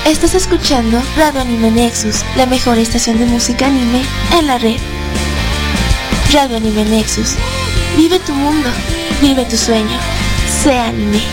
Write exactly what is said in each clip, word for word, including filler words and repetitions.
Estás escuchando Radio Anime Nexus, la mejor estación de música anime en la red. Radio Anime Nexus. Vive tu mundo, vive tu sueño. Sé anime.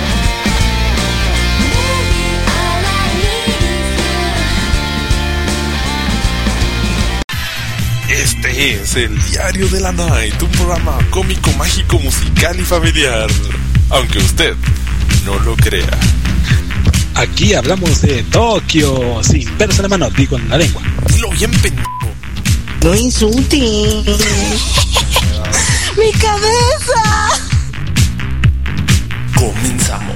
Este es el Diario de la Night, un programa cómico, mágico, musical y familiar, aunque usted no lo crea. Aquí hablamos de Tokio, sin pelos en la mano, digo en la lengua. Dilo bien, pendejo. No insultes. ¡Mi cabeza! Comenzamos.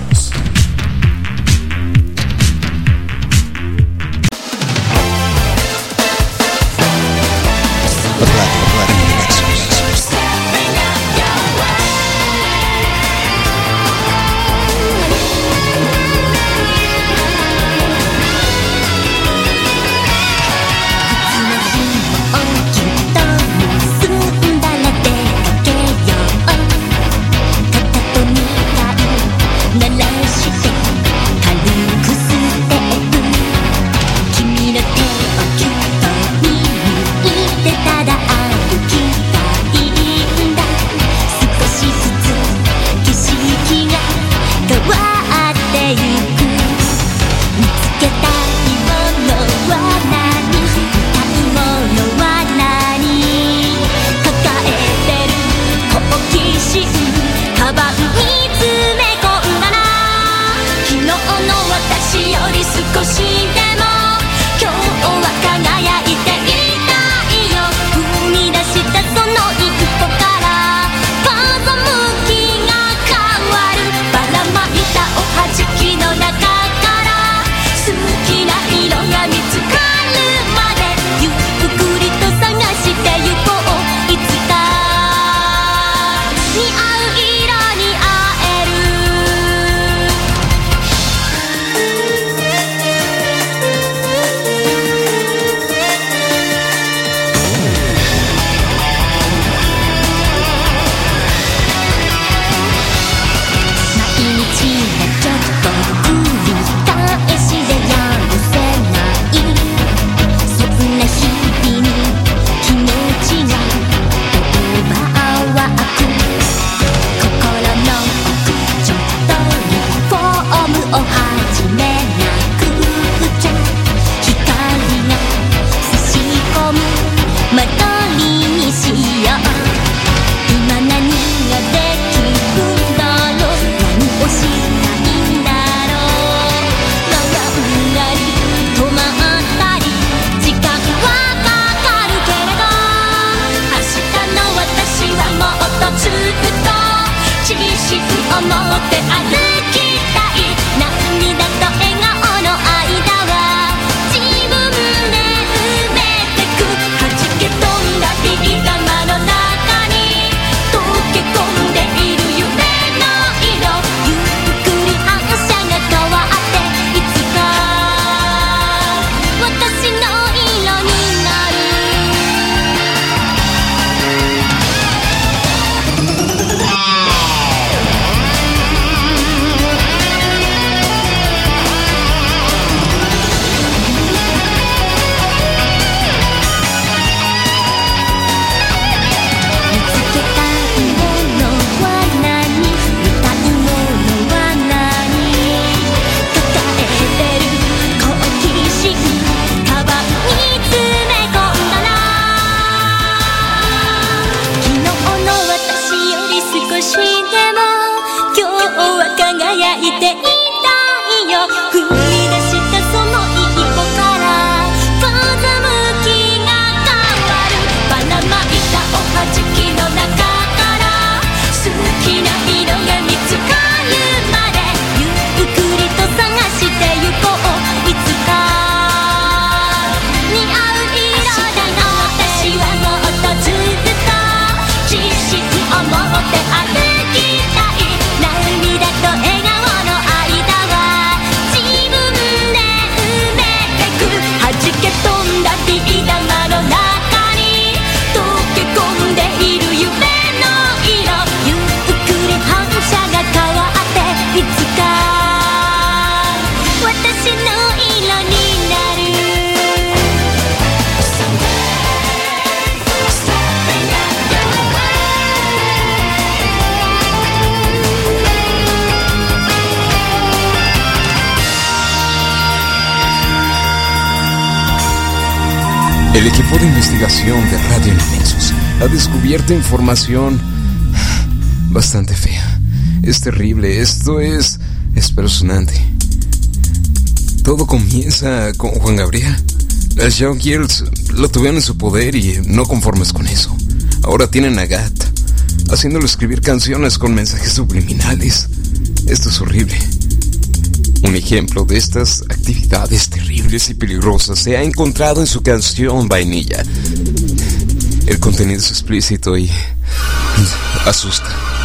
El equipo de investigación de Radio Nexus ha descubierto información bastante fea. Es terrible, esto es espeluznante. Todo comienza con Juan Gabriel. Las Young Girls lo tuvieron en su poder y no conformes con eso, ahora tienen a Gat, haciéndolo escribir canciones con mensajes subliminales. Esto es horrible. Un ejemplo de estas actividades terribles y peligrosas se ha encontrado en su canción Vainilla. El contenido es explícito y asusta.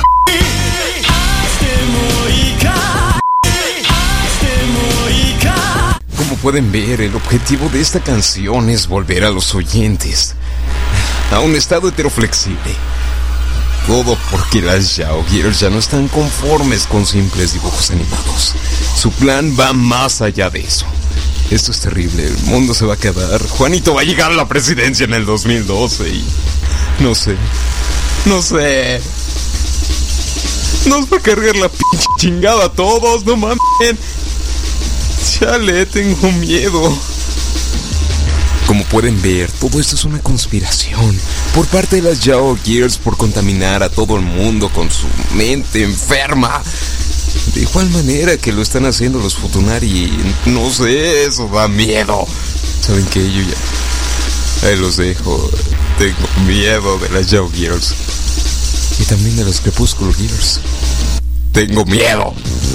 Como pueden ver, el objetivo de esta canción es volver a los oyentes a un estado heteroflexible. Todo porque las Yao Girls ya no están conformes con simples dibujos animados. Su plan va más allá de eso. Esto es terrible, el mundo se va a quedar. Juanito va a llegar a la presidencia en el dos mil doce y... No sé, no sé... Nos va a cargar la pinche chingada a todos, no mames. Chale, tengo miedo. Como pueden ver, todo esto es una conspiración por parte de las Yao Girls por contaminar a todo el mundo con su mente enferma. De igual manera que lo están haciendo los Futunari. No sé, eso da miedo. ¿Saben qué? Yo ya... Ahí los dejo. Tengo miedo de las Yao Girls. Y también de los Crepúsculo Girls. Tengo miedo.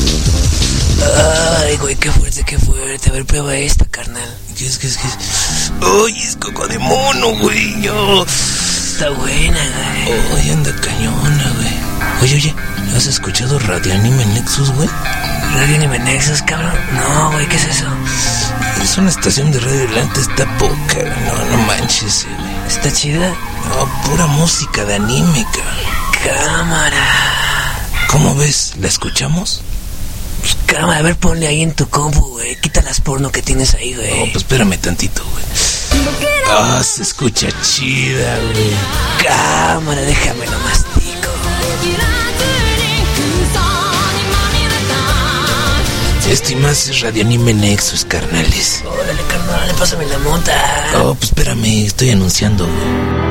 Ay, güey, qué fuerte, qué fuerte. A ver, prueba esta, carnal. ¿Qué es, qué es, qué es? Ay, es coco de mono, güey. Yo... Está buena, güey. Ay, anda cañona, güey. Oye, oye, ¿has escuchado Radio Anime Nexus, güey? ¿Radio Anime Nexus, cabrón? No, güey, ¿qué es eso? Es una estación de radio delante, está poca, güey. No, no manches, güey. ¿Está chida? No, pura música de anime, cabrón. Cámara. ¿Cómo ves? ¿La escuchamos? Pues cámara, a ver, ponle ahí en tu compu, güey. Quita las porno que tienes ahí, güey. No, pues espérame tantito, güey. Ah, se escucha chida, güey. Cámara, déjame lo mastico. Este y más es Radio Anime Nexus, carnales. Órale, carnal, pásame la monta. Oh, pues espérame, estoy anunciando, güey.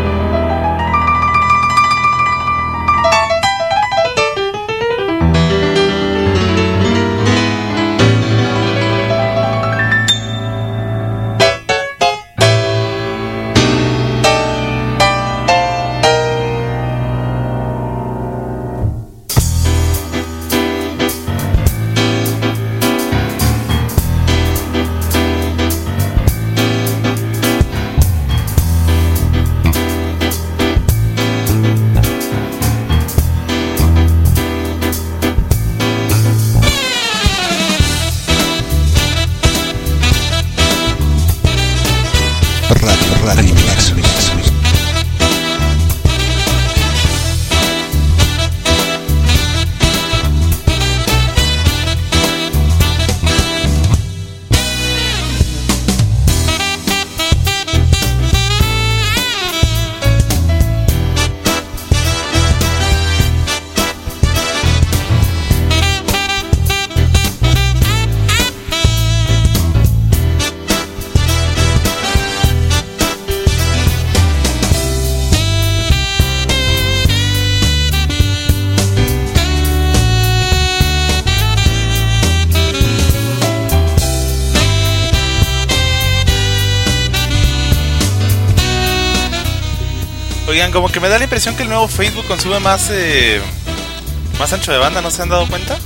Oigan, como que me da la impresión que el nuevo Facebook consume más eh, más ancho de banda, ¿no se han dado cuenta?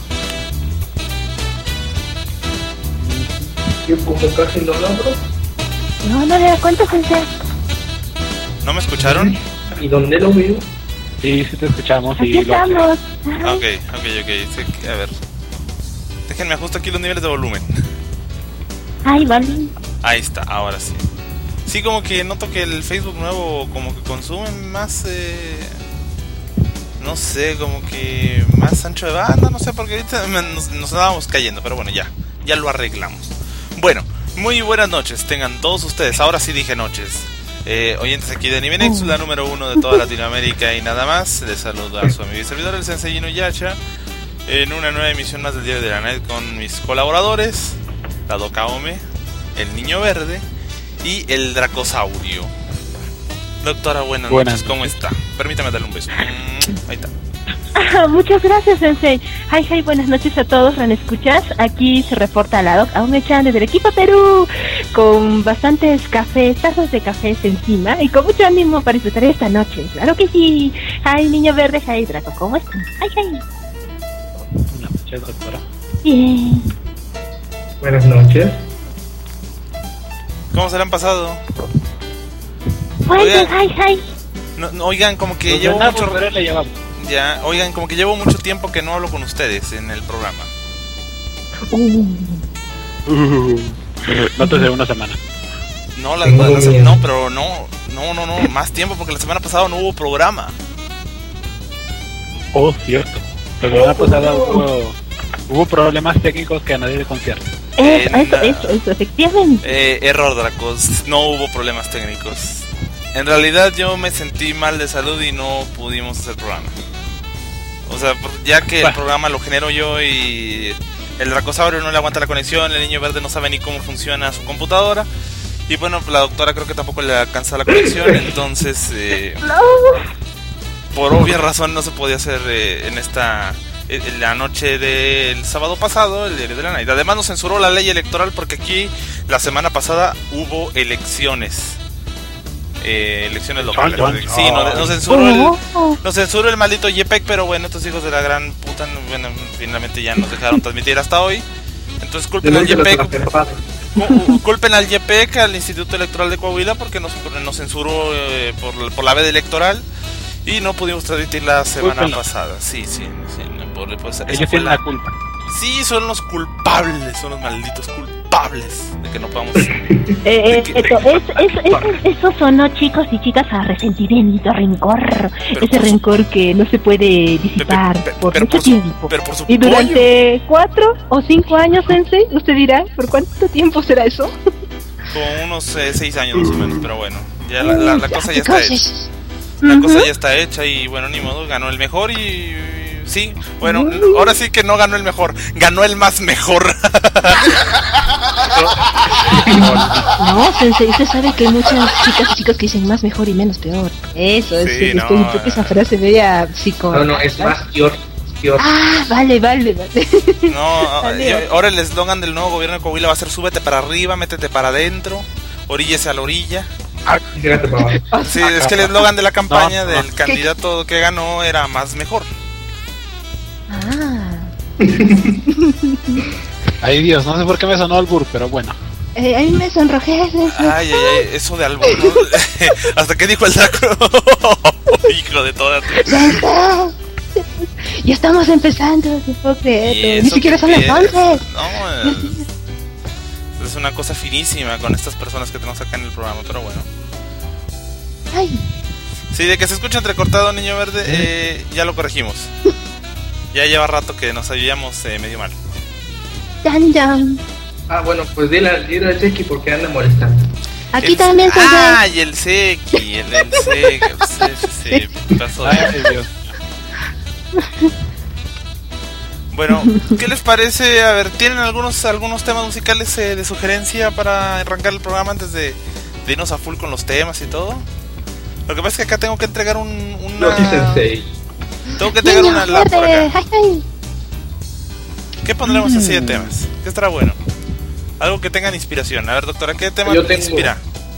Yo como casi lo logro. No, no le da cuenta, Sensei. ¿No me escucharon? ¿Y dónde lo veo? Sí, sí te escuchamos. Aquí y estamos. Lo... Ok, ok, ok. Sí, a ver. Déjenme ajusto aquí los niveles de volumen. Ay, vale. Ahí está, ahora sí. Sí, como que noto que el Facebook nuevo como que consume más, eh, no sé, como que más ancho de banda, no sé, porque ahorita nos, nos estábamos cayendo, pero bueno, ya, ya lo arreglamos. Bueno, muy buenas noches, tengan todos ustedes, ahora sí dije noches. Eh, oyentes aquí de Anime Nexus, la número uno de toda Latinoamérica y nada más. Les saluda a su amigo y servidor, el Sensei Inuyasha, en una nueva emisión más del Diario de la Net con mis colaboradores, la Dokaome, el Niño Verde y el Dracosaurio. Doctora, buenas, buenas noches, ¿cómo está? Permítame darle un beso. Ahí está. Ah, muchas gracias, Sensei. Hi, hi, buenas noches a todos, ¿escuchas? Aquí se reporta la Doc, aún me echan desde el equipo Perú, con bastantes cafés, tazas de cafés encima, y con mucho ánimo para disfrutar esta noche. Claro que sí. Hi, niño verde, hi, Draco, ¿cómo están? Hi, hi. Buenas noches, doctora. Bien. Buenas noches. ¿Cómo se le han pasado? Bueno, Oigan. hi, hi. No, no, oigan, como que Pues llevo nada, mucho... pero le llevamos. Ya, oigan, como que llevo mucho tiempo que no hablo con ustedes en el programa. Uh. Uh, no te de una semana. No, la, la, la, la, no, pero no, no, no, no, más tiempo porque la semana pasada no hubo programa. Oh, cierto. La semana pasada hubo, hubo problemas técnicos que a nadie le conciernen. Eso, En eso, la- eso, eso, efectivamente. Eh, error, Dracos, no hubo problemas técnicos. En realidad yo me sentí mal de salud y no pudimos hacer programa. O sea, por- ya que el Bueno. programa lo genero yo y el Dracosaurio no le aguanta la conexión, el niño verde no sabe ni cómo funciona su computadora. Y bueno, la doctora creo que tampoco le alcanza la conexión, entonces eh, por obvia razón no se podía hacer eh, en esta eh, en la noche del sábado pasado, el diario de la Night. Además nos censuró la ley electoral porque aquí la semana pasada hubo elecciones. Eh, elecciones locales. Chon, chon, Sí, nos, nos censuró Oh. el, nos censuró el maldito Yepec, pero bueno, estos hijos de la gran puta, no- bueno, finalmente ya nos dejaron transmitir hasta hoy. Entonces culpen al Yepec, cu- culpen al Yepec, al Instituto Electoral de Coahuila, porque nos, nos censuró eh, por, por la veda electoral y no pudimos transmitir la semana Cúlpenlo. pasada. Sí, sí, sí. no, por- pues, esa Ellos fue tienen la- la culpa. Sí, son los culpables, son los malditos culpables de que no podamos. Eh, eh, esto, es, es, es- eso sonó, chicos y chicas, a resentimiento, rencor. Pero Ese por su- rencor que no se puede disipar Pe- pe- pe- por pero mucho por su- tiempo. pero por su Y pollo. durante cuatro o cinco años, Sensei, usted dirá, ¿por cuánto tiempo será eso? Con unos eh, seis años más o menos, pero bueno, ya la, la- la cosa ya está Cosas. hecha. La Ujú. cosa ya está hecha y bueno, ni modo, ganó el mejor y... Sí, bueno, ahora sí que no ganó el mejor, ganó el más mejor. No, Sensei, usted sabe que hay muchas chicas y chicos que dicen más mejor y menos peor. Eso, Sí, es, no, estoy- creo que esa frase media psico... No, no, es más peor. peor. Ah, vale, vale, vale. No, Salió. eh, ahora el eslogan del nuevo gobierno de Coahuila va a ser súbete para arriba, métete para adentro, oríllese a la orilla. Fíjate para abajo. Sí, es que el eslogan de la campaña No, no. del candidato que ganó era más mejor. Ah. Ay Dios, no sé por qué me sonó albur, pero bueno. Eh, a mí me sonrojé. Sensei. Ay, ay, ay, eso de albur, ¿no? Hasta que dijo el Draco. Hijo de toda tu... Sensei. Ya estamos empezando, no puedo ¿Y creerlo. Ni eso siquiera qué son las es? once. No, es, es una cosa finísima con estas personas que tenemos acá en el programa, pero bueno. Ay, Sí, de que se escucha entrecortado, niño verde, eh, ya lo corregimos. Ya lleva rato que nos oíamos eh, medio mal. dan, dan. Ah, bueno, pues dile, dile al Chequi porque anda molestando. Aquí El- también se Ah, y el Seki, el, el Seki, el Seki, sí, pasó. Ay Dios. Bueno, ¿qué les parece? A ver, ¿tienen algunos algunos temas musicales eh, de sugerencia para arrancar el programa antes de, de irnos a full con los temas y todo? Lo que pasa es que acá tengo que entregar un, una... No, sí, Sensei. Tengo que entregar Niño una lap por verde, acá. ay, ay. ¿Qué pondremos así de temas? ¿Qué estará bueno? Algo que tengan inspiración. A ver, doctora, ¿qué tema Yo te tengo- inspira?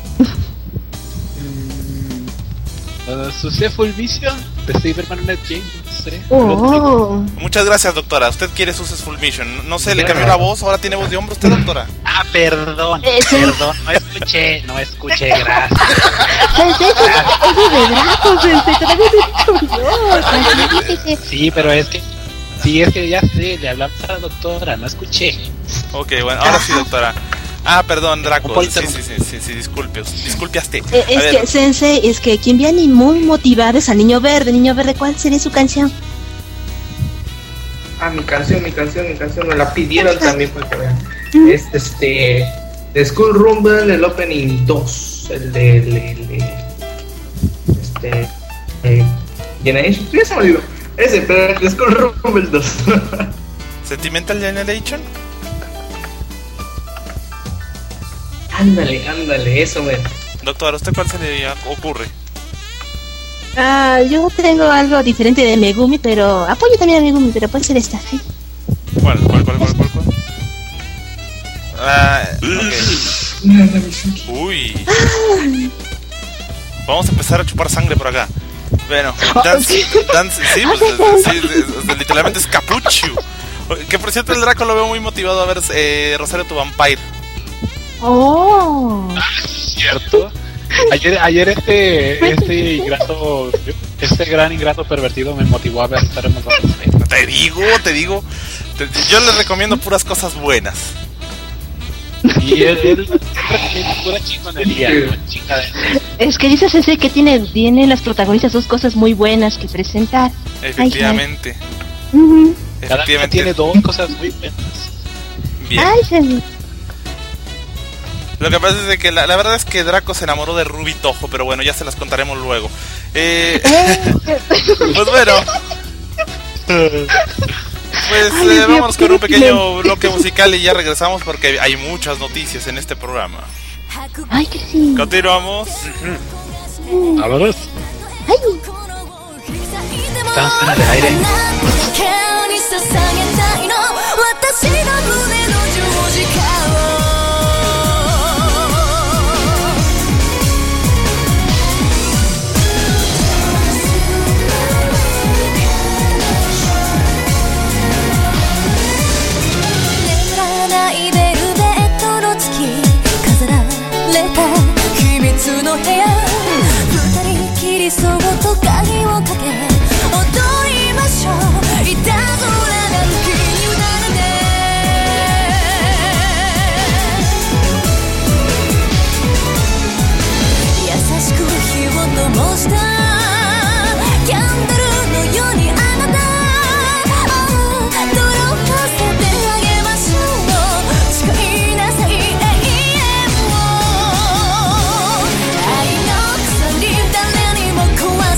Uh, Sucede Full Vision de Cyberman Net James. No sé. Oh, Muchas gracias, doctora. Usted quiere sus Full Mission. No sé, le cambió la voz, ahora tiene voz de hombre usted, doctora. Ah, perdón, Eso. perdón, no escuché, no escuché, gracias. Sensei, eso es eso de Draco, Sensei, todavía no he dicho yo. Tranquilícese. Sí, pero es que, sí, es que ya sé, le hablamos a la doctora, no escuché. Ok, bueno, ahora sí, doctora. Ah, perdón, Draco. Un Sí, poquito. sí, sí, sí, sí, disculpe, disculpiaste. Eh, A es ver, que, Sensei, es que quien viene muy motivado es al Niño Verde. Niño Verde, ¿cuál sería su canción? Ah, mi canción, mi canción, mi canción. Me la pidieron también para que vean. Es este. De School Rumble, el Opening dos. El de. El, de- el de- este. Eh, Generation. Ya se me olvidó. Ese, pero el de School Rumble dos. Sentimental Generation. Ándale, ándale, eso me... Doctor, ¿a usted cuál se le ocurre? Ah, yo tengo algo diferente de Megumi, pero apoyo también a Megumi, pero puede ser esta. Ay. ¿Cuál, cuál, cuál, cuál, cuál? cuál? Ah, okay. Uy. Vamos a empezar a chupar sangre por acá. Bueno, dance, dance, sí, pues, sí, literalmente es Capucho. Que por cierto el Draco lo veo muy motivado a ver eh, Rosario tu Vampire. Oh. Ah, cierto. Ayer, ayer este, este ingrato, este gran ingrato pervertido me motivó a ver Terremoto. Te digo, te digo, te, yo les recomiendo puras cosas buenas. Y él, él, él recomienda pura chingonería, ¿no? Es que dice Sensei que tiene, tiene las protagonistas dos cosas muy buenas que presentar. Efectivamente. Ay, uh-huh. Cada uno tiene dos cosas muy buenas. Bien. Ay, Sensei. Lo que pasa es de que la, la verdad es que Draco se enamoró de Ruby Toho, pero bueno, ya se las contaremos luego. Eh, pues bueno. Pues Ay, eh, vámonos con un pequeño bloque musical y ya regresamos porque hay muchas noticias en este programa. Ay, que sí. Continuamos. Uh-huh. Vámonos. Ay. Estamos en el aire. Cool.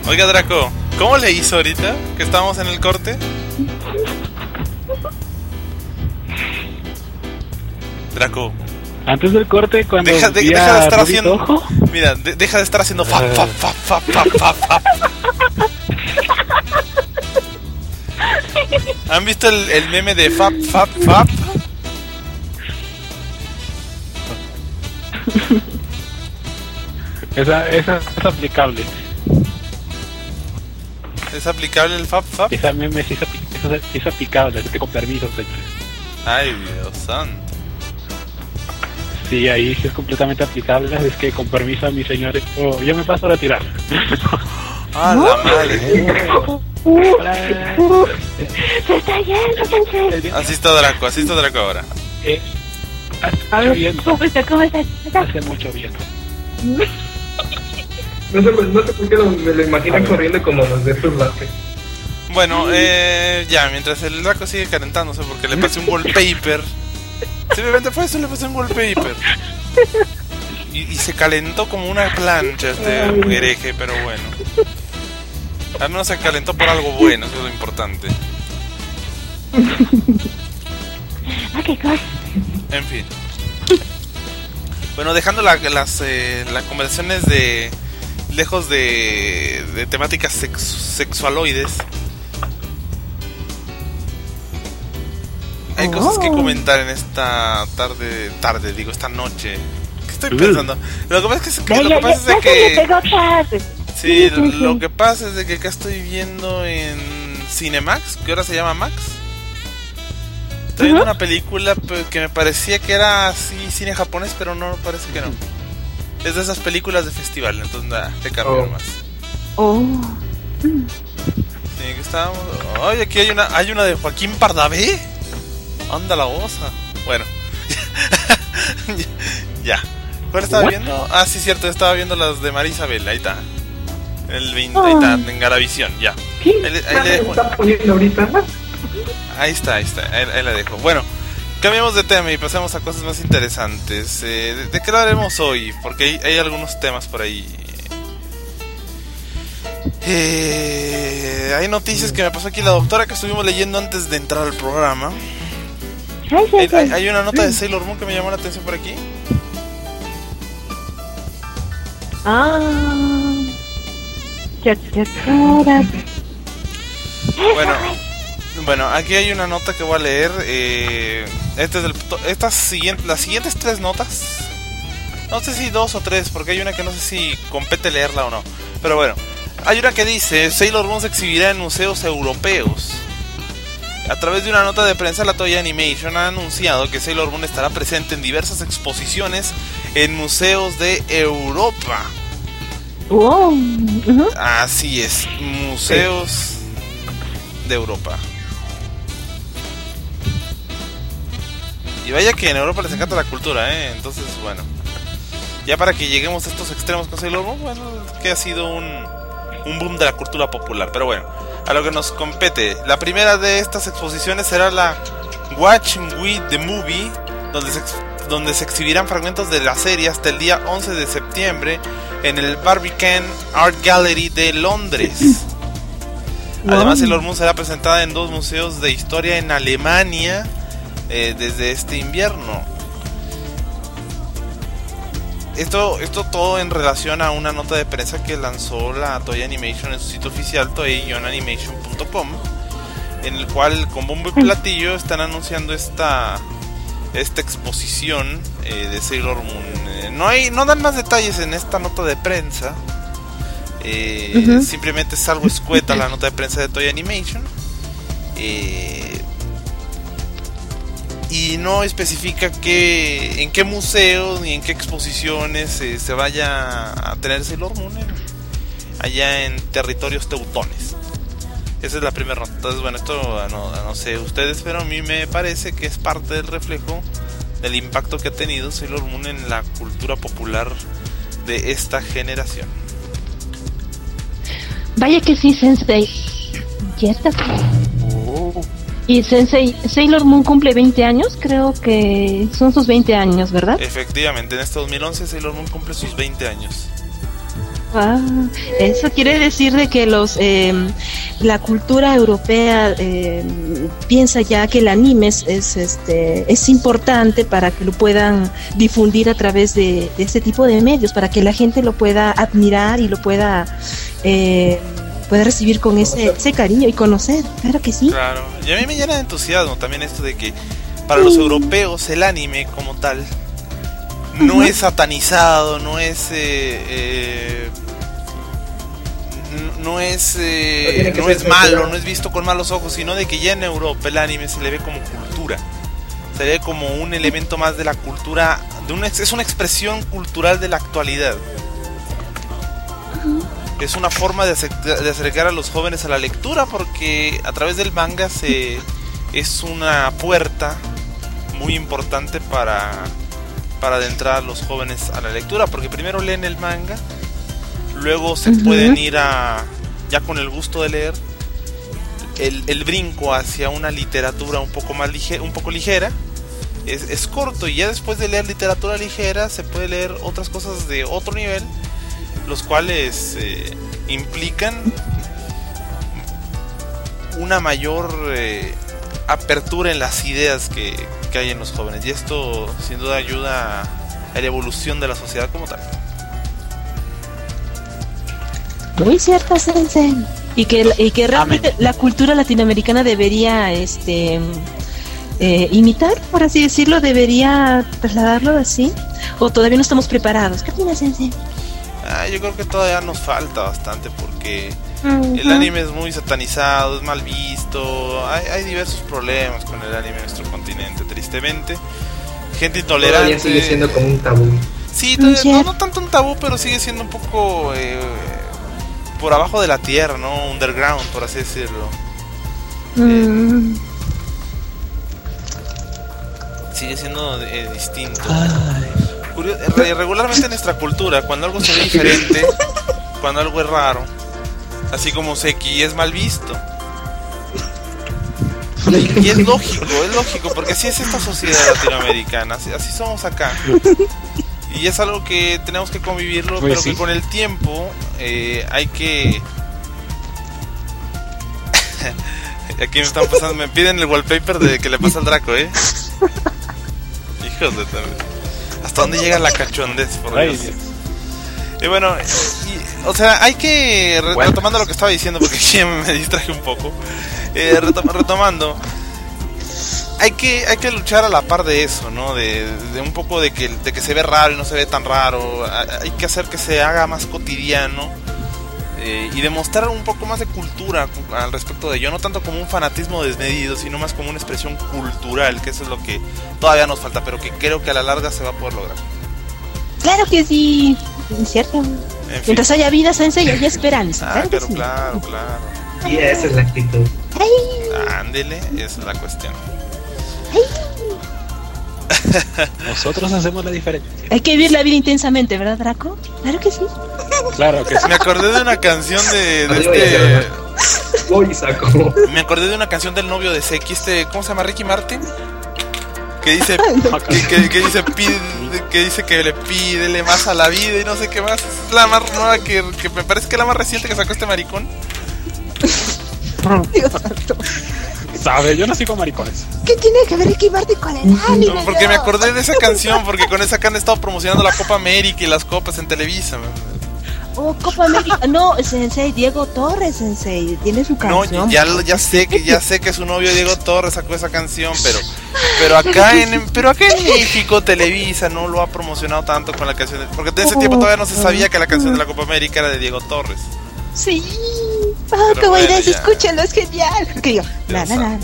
Oiga, Draco, ¿cómo le hizo ahorita que estábamos en el corte? Draco. Antes del corte, cuando deja de, vi deja de a estar Ruby haciendo Tojo. Mira, de, deja de estar haciendo fap, fap, fap, fap, fap, fap, fap. ¿Han visto el, el meme de fap, fap, fap? Esa, esa es aplicable. ¿Es aplicable el fap, fap? Esa meme sí es, apli- esa sí es aplicable, así que con permiso, señores. Ay, Dios santo. Sí, ahí sí es completamente aplicable. Es que con permiso a mi señores, oh, yo me paso a retirar. ¡Ah, la madre! Se está yendo, Sensei. Así está Draco, así está Draco ahora. Eh, A ver, ¿cómo está? ¿Cómo está? hace mucho bien. No sé, no sé por qué lo- me lo imaginan corriendo como los de estos lates. Bueno, eh, ya, mientras el Draco sigue calentándose porque le pasé un wallpaper. Simplemente fue eso, le pasé un wallpaper. Y, y se calentó como una plancha este hereje, pero bueno. Al menos se calentó por algo bueno, eso es lo importante. Ah, qué cosa. En fin. Bueno, dejando la, las, eh, las conversaciones de... lejos de, de temáticas sex, sexualoides. Hay cosas que comentar en esta tarde, tarde, digo, esta noche. ¿Qué estoy pensando? Lo que pasa es que, lo que, pasa es de que sí, lo que pasa es de que acá estoy viendo en Cinemax, que ahora se llama Max. Estoy viendo una película que me parecía que era así cine japonés, pero no, parece que no. Es de esas películas de festival, entonces nada, te cambio más. Oh. Sí, que estábamos. Oye, aquí hay una, hay una de Joaquín Pardavé. Anda la osa. Bueno. Ya. ¿Cuál estaba What? viendo? Ah, sí, cierto, estaba viendo las de María Isabel, ahí está. El veinte, oh. Ahí está, en Garavisión, ya. ¿Qué? Ahí, ahí le dejo. ¿Está poniendo ahorita? Ahí está, ahí está, ahí, ahí la dejo. Bueno, cambiamos de tema y pasemos a cosas más interesantes. Eh, ¿de, ¿De qué hablaremos hoy? Porque hay, hay algunos temas por ahí. Eh, hay noticias que me pasó aquí la doctora que estuvimos leyendo antes de entrar al programa. Hay, hay, hay una nota de Sailor Moon que me llamó la atención por aquí. Ah. Bueno, bueno, aquí hay una nota que voy a leer. Eh, este es el, estas siguientes, las siguientes tres notas. No sé si dos o tres, porque hay una que no sé si compete leerla o no. Pero bueno, hay una que dice: Sailor Moon se exhibirá en museos europeos. A través de una nota de prensa, la Toei Animation ha anunciado que Sailor Moon estará presente en diversas exposiciones en museos de Europa. Wow. Uh-huh. Así es, museos sí. de Europa. Y vaya que en Europa les encanta la cultura, ¿eh? Entonces, bueno, ya para que lleguemos a estos extremos con Sailor Moon, bueno, que ha sido un, un boom de la cultura popular. Pero bueno, a lo que nos compete, la primera de estas exposiciones será la Watching with the Movie, donde se, donde se exhibirán fragmentos de la serie hasta el día once de septiembre en el Barbican Art Gallery de Londres. Además, Sailor Moon será presentada en dos museos de historia en Alemania eh, desde este invierno. Esto, esto todo en relación a una nota de prensa que lanzó la Toei Animation en su sitio oficial, toei animation punto com, en el cual con bombo y platillo están anunciando esta esta exposición eh, de Sailor Moon. Eh, no hay, no dan más detalles en esta nota de prensa. Eh, uh-huh. Simplemente es algo escueta la nota de prensa de Toei Animation. Eh, y no especifica qué, en qué museo ni en qué exposiciones eh, se vaya a tener Sailor Moon en, allá en territorios teutones. Esa es la primera nota. Entonces, bueno, esto no, no sé ustedes, pero a mí me parece que es parte del reflejo del impacto que ha tenido Sailor Moon en la cultura popular de esta generación. Vaya que sí, Sensei. Ya está. Oh. Y Sensei, Sailor Moon cumple veinte años, creo que son sus veinte años, ¿verdad? Efectivamente, en este dos mil once Sailor Moon cumple sus veinte años. Ah, eso quiere decir de que los eh, la cultura europea eh, piensa ya que el anime es, es este es importante para que lo puedan difundir a través de, de este tipo de medios, para que la gente lo pueda admirar y lo pueda eh, pueda recibir con ese, ese cariño y conocer. Claro que sí. Claro, y a mí me llena de entusiasmo también esto de que para los europeos el anime como tal no uh-huh. es satanizado, no es eh, eh, no es eh, no es malo, no es visto con malos ojos, sino de que ya en Europa el anime se le ve como cultura, se le ve como un elemento más de la cultura, de una, es una expresión cultural de la actualidad. Uh-huh. Es una forma de, de acercar a los jóvenes a la lectura, porque a través del manga se es una puerta muy importante para para adentrar a los jóvenes a la lectura, porque primero leen el manga, luego se uh-huh. pueden ir a, ya con el gusto de leer, el, el brinco hacia una literatura un poco más ligera, un poco ligera, es, es corto, y ya después de leer literatura ligera se puede leer otras cosas de otro nivel, los cuales eh, implican una mayor eh, apertura en las ideas que, que hay en los jóvenes, y esto sin duda ayuda a la evolución de la sociedad como tal. Muy cierto, Sensei. Y que, y que realmente Amén. La cultura latinoamericana debería este eh, imitar, por así decirlo, debería trasladarlo así, o todavía no estamos preparados. ¿Qué opinas, Sensei? Ah, yo creo que todavía nos falta bastante, porque uh-huh. el anime es muy satanizado, es mal visto, hay, hay diversos problemas con el anime en nuestro continente, tristemente. Gente intolerante. Todavía sigue siendo como un tabú. Sí, todavía, no, no tanto un tabú, pero sigue siendo un poco eh, por abajo de la tierra, ¿no? Underground, por así decirlo. Mm. Eh, sigue siendo eh, distinto. Ay. Regularmente en nuestra cultura, cuando algo se ve diferente, cuando algo es raro, así como Seki, es mal visto. Y, y es lógico, es lógico, porque así es esta sociedad latinoamericana, así, así somos acá. Y es algo que tenemos que convivirlo, pues pero sí. que con el tiempo eh, hay que... Aquí me están pasando, me piden el wallpaper de que le pasa al Draco, ¿eh? Hijos de también. ¿Hasta dónde llega la cachondez, por Dios? Y bueno, y, o sea, hay que, re- bueno. retomando lo que estaba diciendo, porque aquí me distraje un poco, eh, retom- retomando, hay que hay que luchar a la par de eso, ¿no? De, de un poco de que, de que se ve raro y no se ve tan raro, hay que hacer que se haga más cotidiano, eh, y demostrar un poco más de cultura al respecto de ello, no tanto como un fanatismo desmedido, sino más como una expresión cultural, que eso es lo que todavía nos falta, pero que creo que a la larga se va a poder lograr. Claro que sí, es cierto. En Mientras fin. haya vida, Sensei, hay esperanza. Ah, claro pero sí. claro, claro. Y esa es la actitud. Ándele, esa es la cuestión. Nosotros hacemos la diferencia. Hay que vivir la vida intensamente, ¿verdad, Draco? Claro que sí. Claro que sí. Me acordé de una canción de, de este... Voy, saco. Me acordé de una canción del novio de Seki, este, ¿cómo se llama? Ricky Martin. Que dice, que, que, que dice, pide, que dice que le pídele más a la vida y no sé qué más. Es la más nueva que, que me parece que es la más reciente que sacó este maricón. Dios santo. ¿Sabe? Yo no sigo maricones. ¿Qué tiene que ver Ricky Martin con el anime? No, porque me acordé de esa canción, porque con esa que han estado promocionando la Copa América y las copas en Televisa. Oh, Copa América. No, Sensei, Diego Torres, Sensei, tiene su canción. No, ya, ya sé que ya sé que su novio Diego Torres sacó esa canción, pero pero acá en pero acá en México Televisa no lo ha promocionado tanto con la canción, porque en ese tiempo todavía no se sabía que la canción de la Copa América era de Diego Torres. Sí. Ah, qué buena idea, escúchalo, es genial. Que yo, na, na, na, na.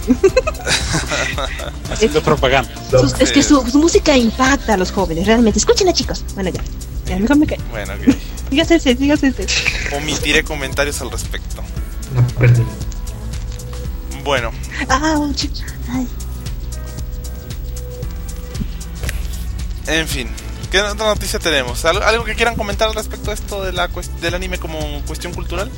Haciendo propaganda. Sus, es que su, su música impacta a los jóvenes, realmente. Escúchenla, chicos. Bueno, ya. Ya, mejor me cae. Bueno, ok. Sígase, sígase. Omitiré comentarios al respecto. No, perdón. Bueno. Ah, ay. En fin. ¿Qué otra noticia tenemos? ¿Algo, algo que quieran comentar al respecto de esto de la cuest- del anime como cuestión cultural?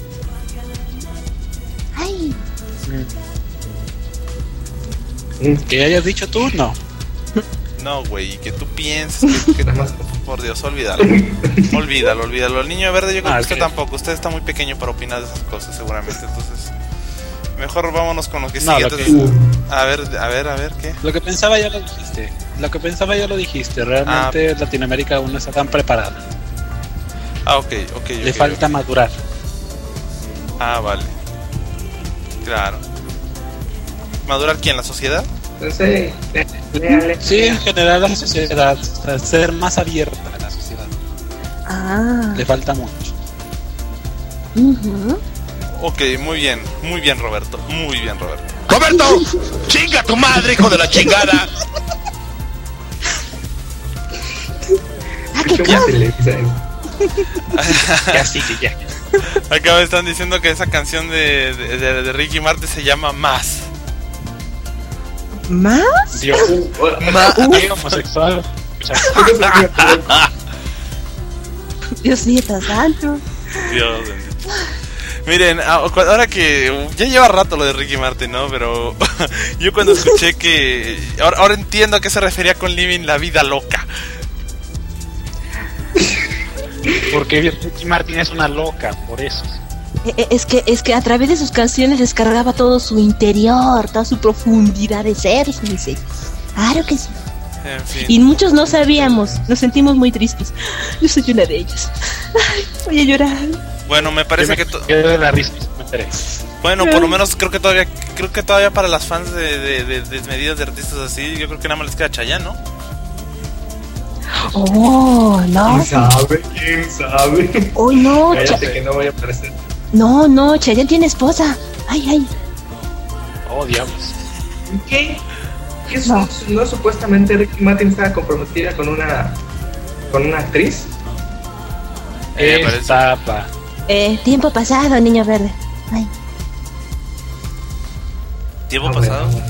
Ay. ¿Qué hayas dicho tú? No. No, güey, que tú pienses que, que por Dios, olvídalo. Olvídalo, olvídalo. El niño verde, yo creo Ah, que usted ok. tampoco. Usted está muy pequeño para opinar de esas cosas, seguramente. Entonces, mejor vámonos con lo que No, sigue. lo que- Entonces, a ver, a ver, a ver, ¿qué? Lo que pensaba ya lo dijiste. Lo que pensaba ya lo dijiste. Realmente Latinoamérica aún no está tan preparada. Ah, ok, ok. Le ok, falta ok. madurar. Ah, vale. Claro. ¿Madurar quién? ¿La sociedad? Entonces, eh, léale. Sí, en general la sociedad, o sea, ser más abierta a la sociedad. Ah. Le falta mucho. Ujú. Ok, muy bien, muy bien, Roberto. Muy bien, Roberto. ¡Roberto! ¡Chinga tu madre, hijo de la chingada! Ah, qué ¿Cómo cosa. se le dice eso? Ya sí, que ya. Acá me están diciendo que esa canción de, de, de- de Ricky Martin se llama Más. ¿Más? Dios. Ma- Qué homosexual. Dios mío, santo. Dios bendito. Miren, a- cu- ahora que ya lleva rato lo de Ricky Martin, ¿no? Pero yo cuando escuché que... Ahora, ahora entiendo a qué se refería con Living la Vida Loca. Porque Ricky Martin es una loca, por eso. Eh, eh, Es que, es que a través de sus canciones descargaba todo su interior, toda su profundidad de ser, Sensei. Claro que sí. En fin. Y muchos no sabíamos, nos sentimos muy tristes. Yo soy una de ellas. Ay, voy a llorar. Bueno, me parece que... to- Quedé de la risa, me enteré. Bueno, por lo menos creo que todavía creo que todavía para las fans de, de, de desmedidas de artistas así, yo creo que nada más les queda Chayanne, ¿no? Oh, no. ¿Quién sabe? ¿Quién sabe? Oh, no. Cállate Cha- que no voy a aparecer. No, no, Chayanne tiene esposa. Ay, ay. Oh, diablos. ¿Qué? ¿Qué es no. no supuestamente Ricky Martin estaba comprometida con una con una actriz? Eh, parece- Esta pa. Eh, tiempo pasado, niño verde. Ay. ¿Tiempo Ah, pasado? bueno.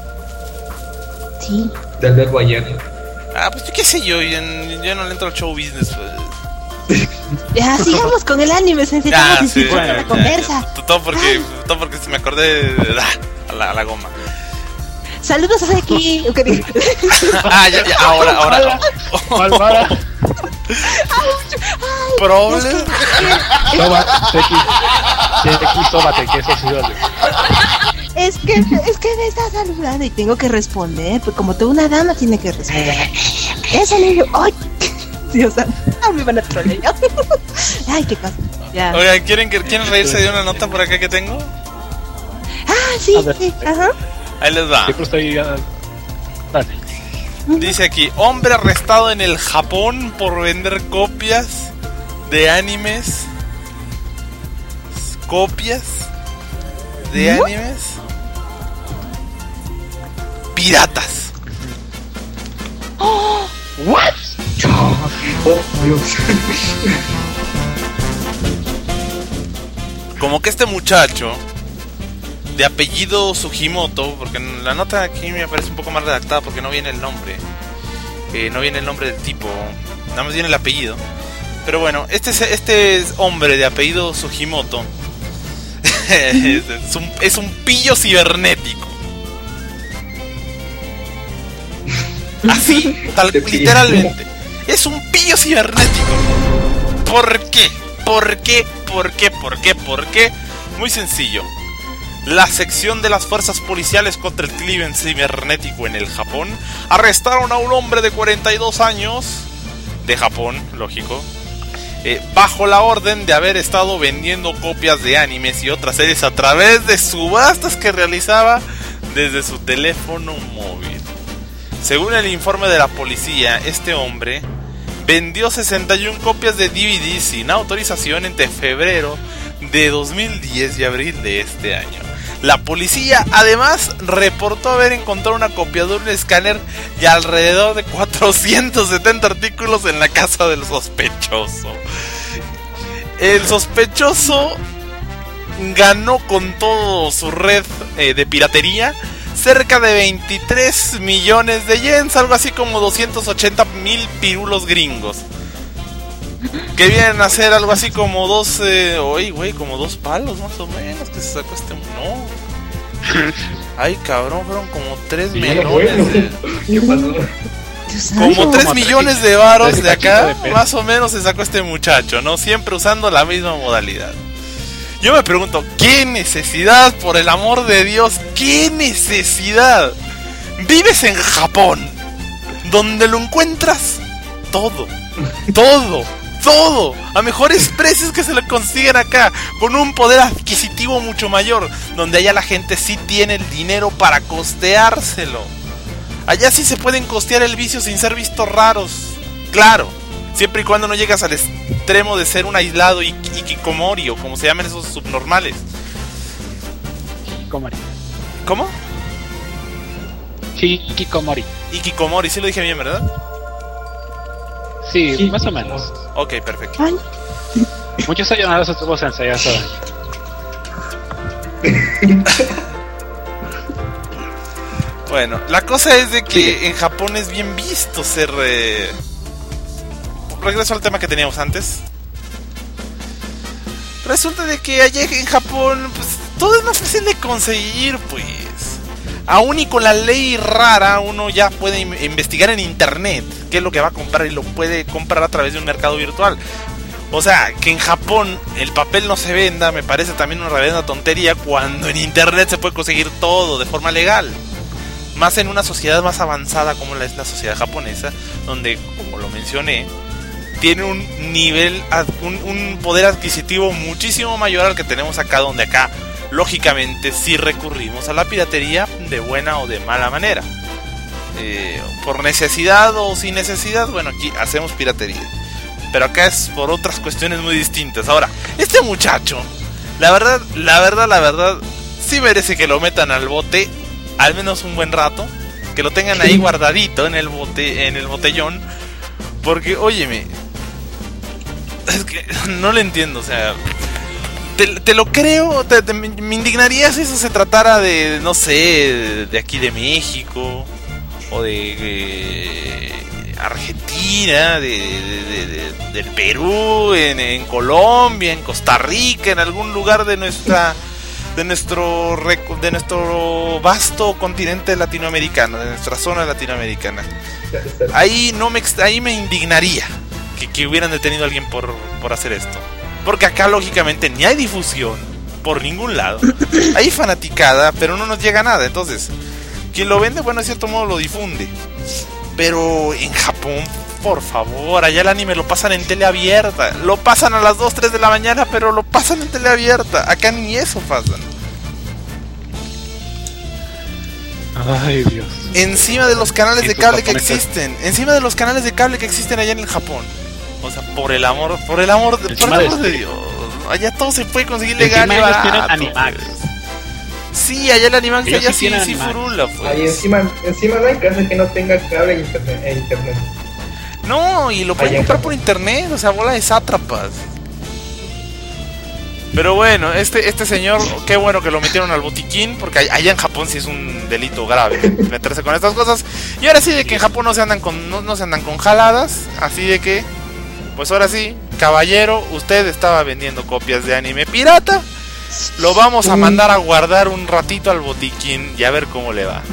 Sí. Del verbo ayer. Ah, pues yo qué sé yo, yo, yo no le entro al show business. Pues. Ya, sigamos con el anime, Sensei. Ya, Estamos sí, disfrutando ya, la ya, conversa. ya. Todo porque, todo porque se me acordé de, de- a, la, a la goma. Saludos a Seki. Ah, ya, ya, ahora, ahora. Malvada. Problem. Sóbate, Seki. Seki, sóbate, que eso sí duele. Es que, es que me está saludando y tengo que responder, pues como toda una dama tiene que responder. Eso niño, ay, Dios santo, ah, me van a trolear. Ay, qué cosa. Ya. Oigan, ¿quieren, que- ¿quieren reírse de una nota por acá que tengo? Ah, sí, A ver. sí, ajá. Ahí les va. Siempre estoy. ah, Dale. Dice aquí, hombre arrestado en el Japón por vender copias de animes. Copias de ¿No? animes piratas. Oh, ¿What? Oh, Dios. Como que este muchacho de apellido Sugimoto, porque en la nota aquí me parece un poco más redactada porque no viene el nombre, eh, no viene el nombre del tipo, nada más viene el apellido. Pero bueno, este es, este es hombre de apellido Sugimoto es, un, es un pillo cibernético. Así, tal, literalmente. Es un pillo cibernético. ¿Por qué? ¿Por qué? ¿Por qué? ¿Por qué? ¿Por qué? Muy sencillo. La sección de las fuerzas policiales contra el crimen cibernético en el Japón arrestaron a un hombre de cuarenta y dos años de Japón, lógico, eh, bajo la orden de haber estado vendiendo copias de animes y otras series a través de subastas que realizaba desde su teléfono móvil. Según el informe de la policía, este hombre vendió sesenta y una copias de D V D sin autorización entre febrero de dos mil diez y abril de este año. La policía además reportó haber encontrado una copiadora, un escáner y alrededor de cuatrocientos setenta artículos en la casa del sospechoso. El sospechoso ganó con todo su red eh, de piratería cerca de veintitrés millones de yens, algo así como doscientos ochenta mil pirulos gringos. Que vienen a ser algo así como dos, eh, oye, güey, como dos palos más o menos que se sacó este, no. Ay, cabrón, fueron como tres Sí, melones. bueno. eh. ¿Qué pasó? Como tres millones de varos de acá, más o menos se sacó este muchacho, ¿no? Siempre usando la misma modalidad. Yo me pregunto, ¿qué necesidad, por el amor de Dios? ¿Qué necesidad? Vives en Japón, donde lo encuentras todo, todo, todo, a mejores precios que se lo consiguen acá, con un poder adquisitivo mucho mayor, donde allá la gente sí tiene el dinero para costeárselo. Allá sí se pueden costear el vicio sin ser vistos raros, claro, siempre y cuando no llegas al extremo de ser un aislado y hikikomori, o como se llaman esos subnormales. Hikikomori. ¿Cómo? Hikikomori. Hikikomori, sí lo dije bien, ¿verdad? Sí, sí, más o menos. Ok, perfecto. Ay. Muchos sayonara tuvo Sensei, ya saben. Bueno, la cosa es de que sí, en Japón es bien visto ser... Eh... Regreso al tema que teníamos antes. Resulta de que allá en Japón, pues, todo es más fácil de conseguir, pues. Aún y con la ley rara, uno ya puede investigar en internet qué es lo que va a comprar y lo puede comprar a través de un mercado virtual. O sea, que en Japón el papel no se venda me parece también una reverenda tontería, cuando en internet se puede conseguir todo de forma legal. Más en una sociedad más avanzada como la es la sociedad japonesa, donde, como lo mencioné, tiene un nivel, un, un poder adquisitivo muchísimo mayor al que tenemos acá, donde acá lógicamente sí recurrimos a la piratería de buena o de mala manera, eh, por necesidad o sin necesidad. Bueno, aquí hacemos piratería, pero acá es por otras cuestiones muy distintas. Ahora, este muchacho, la verdad, la verdad, la verdad, sí merece que lo metan al bote, al menos un buen rato, que lo tengan ahí guardadito en el bote, en el botellón, porque, óyeme, es que no le entiendo, o sea, te, te lo creo, te, te, me indignaría si eso se tratara de, no sé, de aquí de México, o de, de Argentina, de, de, de, de, del Perú, en, en Colombia, en Costa Rica, en algún lugar de nuestra... de nuestro de nuestro vasto continente latinoamericano, de nuestra zona latinoamericana. Ahí no me ahí me indignaría que, que hubieran detenido a alguien por, por hacer esto. Porque acá lógicamente ni hay difusión por ningún lado. Hay fanaticada, pero no nos llega nada. Entonces, quien lo vende, bueno, de cierto modo lo difunde. Pero en Japón, por favor, allá el anime lo pasan en tele abierta. Lo pasan a las dos, tres de la mañana, pero lo pasan en tele abierta. Acá ni eso pasan. Ay, Dios. Encima de los canales de cable que existen. Encima de los canales de cable que existen allá en el Japón. O sea, por el amor, por el amor, de, por el amor de Dios. Allá todo se puede conseguir legal y barato. Animax. Sí, allá el Animax, allá sí, sí, sí furula, pues. Ahí encima, encima no hay casa que no tenga cable e internet. E internet. No, y lo pueden comprar por internet, o sea, bola de sátrapas. Pero bueno, este este señor, qué bueno que lo metieron al botiquín, porque allá en Japón sí es un delito grave meterse con estas cosas. Y ahora sí de que en Japón no se andan con no, no se andan con jaladas, así de que, pues ahora sí, caballero, usted estaba vendiendo copias de anime pirata. Lo vamos a mandar a guardar un ratito al botiquín y a ver cómo le va.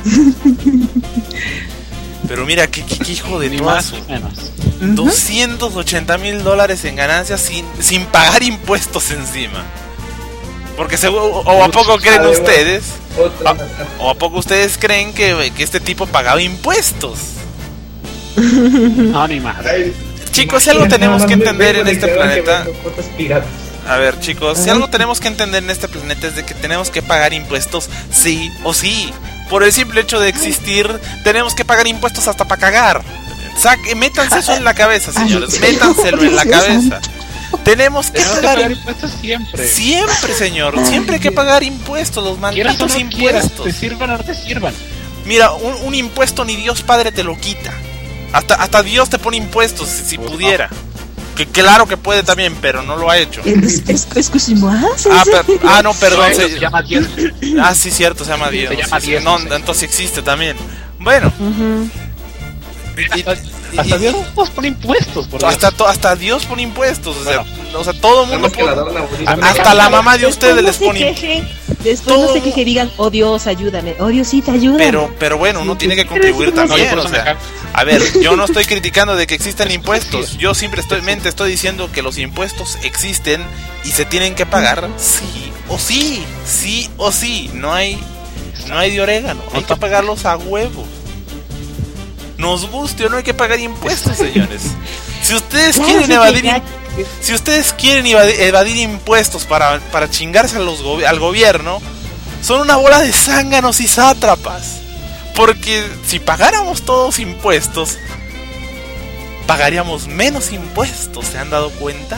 Pero mira, qué, qué, qué hijo de todas. doscientos ochenta mil dólares en ganancias sin, sin pagar impuestos encima. Porque se, o, o a poco creen ustedes, a, o a poco ustedes creen que, que este tipo pagaba impuestos. No, ni más. Chicos, si algo tenemos que entender en este planeta. A ver, chicos, si algo tenemos que entender en este planeta es de que tenemos que pagar impuestos sí o sí. Por el simple hecho de existir, tenemos que pagar impuestos hasta para cagar. Saque, métanse eso en la cabeza, señores. Métanselo en la cabeza. Tenemos que Tenemos pagar, que pagar impuestos siempre. Siempre, señor. Siempre hay que pagar impuestos, los malditos no impuestos. Quieras, te sirvan o no te sirvan. Mira, un, un impuesto ni Dios Padre te lo quita. Hasta, hasta Dios te pone impuestos si, si pudiera. Que claro que puede también, pero no lo ha hecho. Ah, per, ah no, perdón. No, se, se llama Dios. Ah, sí, cierto, se llama Dios. Se llama sí, Dios. No, entonces existe también. Bueno. Uh-huh. Y, hasta, y, hasta Dios nos pone impuestos. Por hasta, to, hasta Dios pone impuestos. O sea, bueno, o sea todo mundo pone, la hasta la mamá de ustedes no les pone impuestos. Después todo... no sé qué digan, oh Dios, ayúdame, oh Diosita, ayúdame. Pero, pero bueno, uno tiene que contribuir también, o sea, A ver, yo no estoy criticando de que existan impuestos. Yo simplemente estoy diciendo que los impuestos existen y se tienen que pagar sí o sí, sí o sí. No hay, no hay de orégano. Hay que pagarlos a huevos. Nos guste o no, hay que pagar impuestos, señores. Si ustedes quieren evadir, si ustedes quieren evadir, evadir impuestos para, para chingarse a los, al gobierno, son una bola de zánganos y sátrapas. Porque si pagáramos todos impuestos, pagaríamos menos impuestos. ¿Se han dado cuenta?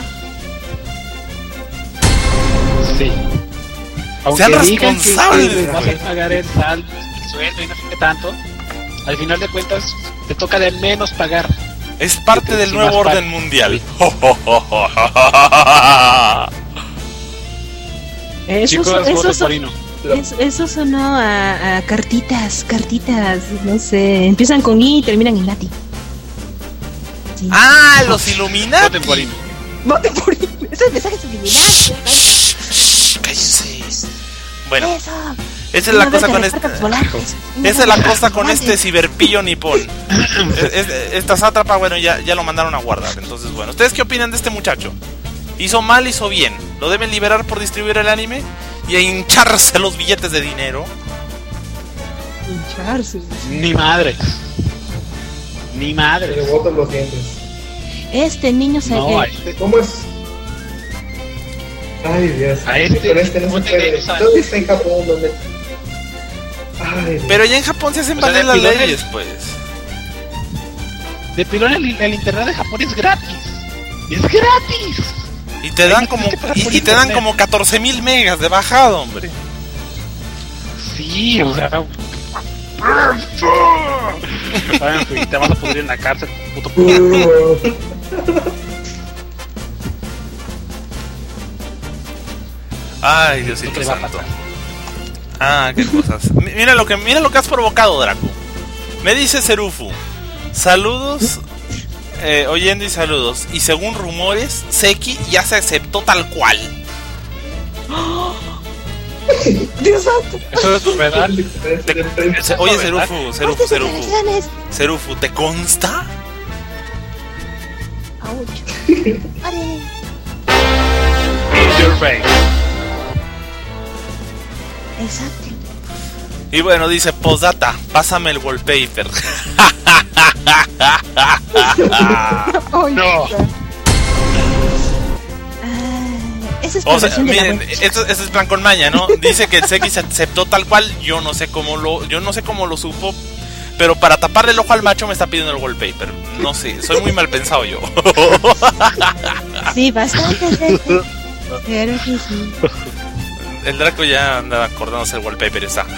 Sí. Aunque sean responsables. Que vas a pagar el saldo, el sueldo y no sé qué tanto, al final de cuentas te toca de menos pagar. Es parte del nuevo orden mundial. Eso, Chicos, eso, eso, eso, eso, eso sonó a, a cartitas, cartitas, no sé, empiezan con I y terminan en Nati. Sí. Ah, los Illuminati. Voten por I. Voten por I. Esos mensajes subliminales. Cállense. Bueno, Eso. esa es la cosa con este. Esa es la cosa con este ciberpillo nipón. Esta sátrapa, bueno, ya, ya lo mandaron a guardar. Entonces, bueno, ¿ustedes qué opinan de este muchacho? ¿Hizo mal, hizo bien? ¿Lo deben liberar por distribuir el anime? Y a hincharse los billetes de dinero. Hincharse. Ni madre. Ni madre. Le botan los dientes. Este niño se No, ve. este, ¿Cómo es? Ay, Dios. A este, con este no se puede. ¿Dónde está en Japón? ¿Dónde? Ay, Dios. Pero ya en Japón se hacen O sea, valer de las pilón leyes, el- pues. de pilón el, el internet de Japón es gratis. Es gratis. Y te dan como y, y te dan como catorce mil megas de bajada, hombre. Sí, o sea. Y te vas a pudrir en la cárcel, puto puto. Ay, Diosito santo. Ah, qué cosas. M- Mira lo que mira lo que has provocado, Draco. Me dice Serufu. Saludos. Eh, oyendo y saludos. Y según rumores, Seki ya se aceptó tal cual. Dios santo. Eso es verdad. Te- se- oye, Serufu, Serufu, Serufu. Serufu, ¿te consta? In your face. Exacto. Y bueno, dice Posdata, pásame el wallpaper. No. Esa es O sea, perversión de la miren, web. esto, esto es plan con maña, ¿no? Dice que el Seki se aceptó tal cual. Yo no sé cómo lo, yo no sé cómo lo supo, pero para taparle el ojo al macho me está pidiendo el wallpaper. No sé, soy muy mal pensado yo. Sí, bastante. Pero que sí. El Draco ya anda acordándose el wallpaper y está.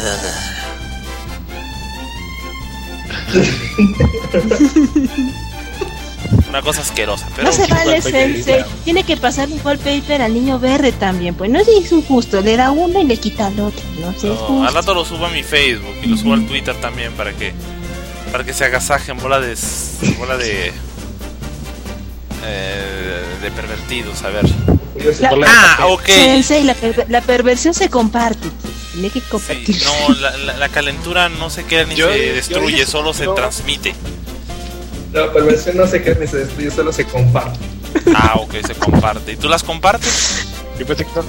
Una cosa asquerosa, pero No se vale, wallpaper, Sensei. claro. Tiene que pasar un wallpaper al niño verde también. Pues no es injusto. Le da uno y le quita al otro. No sé, es no, justo. al rato lo subo a mi Facebook y lo subo al Twitter también para que para que se agasajen bola de bola de eh, de pervertidos, a ver. La- Ah, ok. Sensei, la, per- la perversión se comparte. Tiene que Sí, compartir. no, la, la, la calentura no se queda ni Yo- se yo destruye, dije- solo se no. transmite. La perversión no se crea ni se destruye, solo se comparte. Ah, ok, se comparte. ¿Y tú las compartes? Yo pensé que son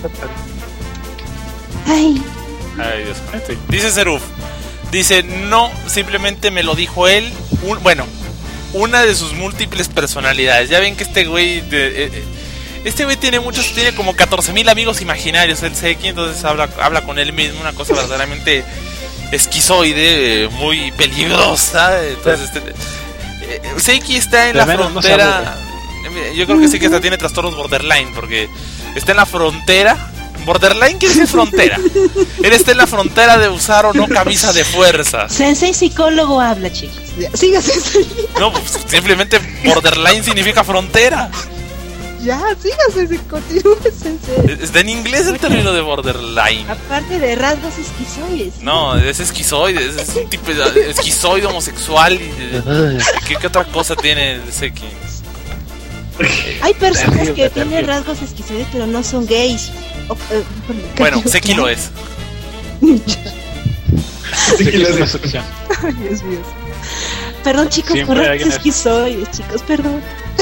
Ay, Ay, Dios mío. Dice Seruf. Dice, no, simplemente me lo dijo él. Un, bueno, una de sus múltiples personalidades. Ya ven que este güey... De, eh, este güey tiene muchos, tiene como catorce mil amigos imaginarios, el Seki, entonces habla, habla con él mismo, una cosa verdaderamente esquizoide, muy peligrosa. Entonces, este, eh, Seki está en De la menos no se frontera. Yo creo que Seki hasta tiene trastornos borderline, porque está en la frontera. Borderline quiere decir frontera. Él está en la frontera de usar o no camisa de fuerza. Sensei psicólogo habla, chicos. Ya, siga, Sensei. No, pues, simplemente borderline significa frontera. Ya, siga, Sensei. Continúe, Sensei. Está en inglés el término de borderline. Aparte de rasgos esquizoides. No, es esquizoide, es, es un tipo de esquizoide homosexual. Y, ¿qué, ¿Qué otra cosa tiene el Seki? Hay personas Terrible, que terrible. tienen rasgos esquizoides, pero no son gays. O- eh, Bueno, ¿qué? Seki lo es. Seki es una excepción. Ay, Dios mío. perdón chicos, Siempre por alguien es que soy, chicos, perdón.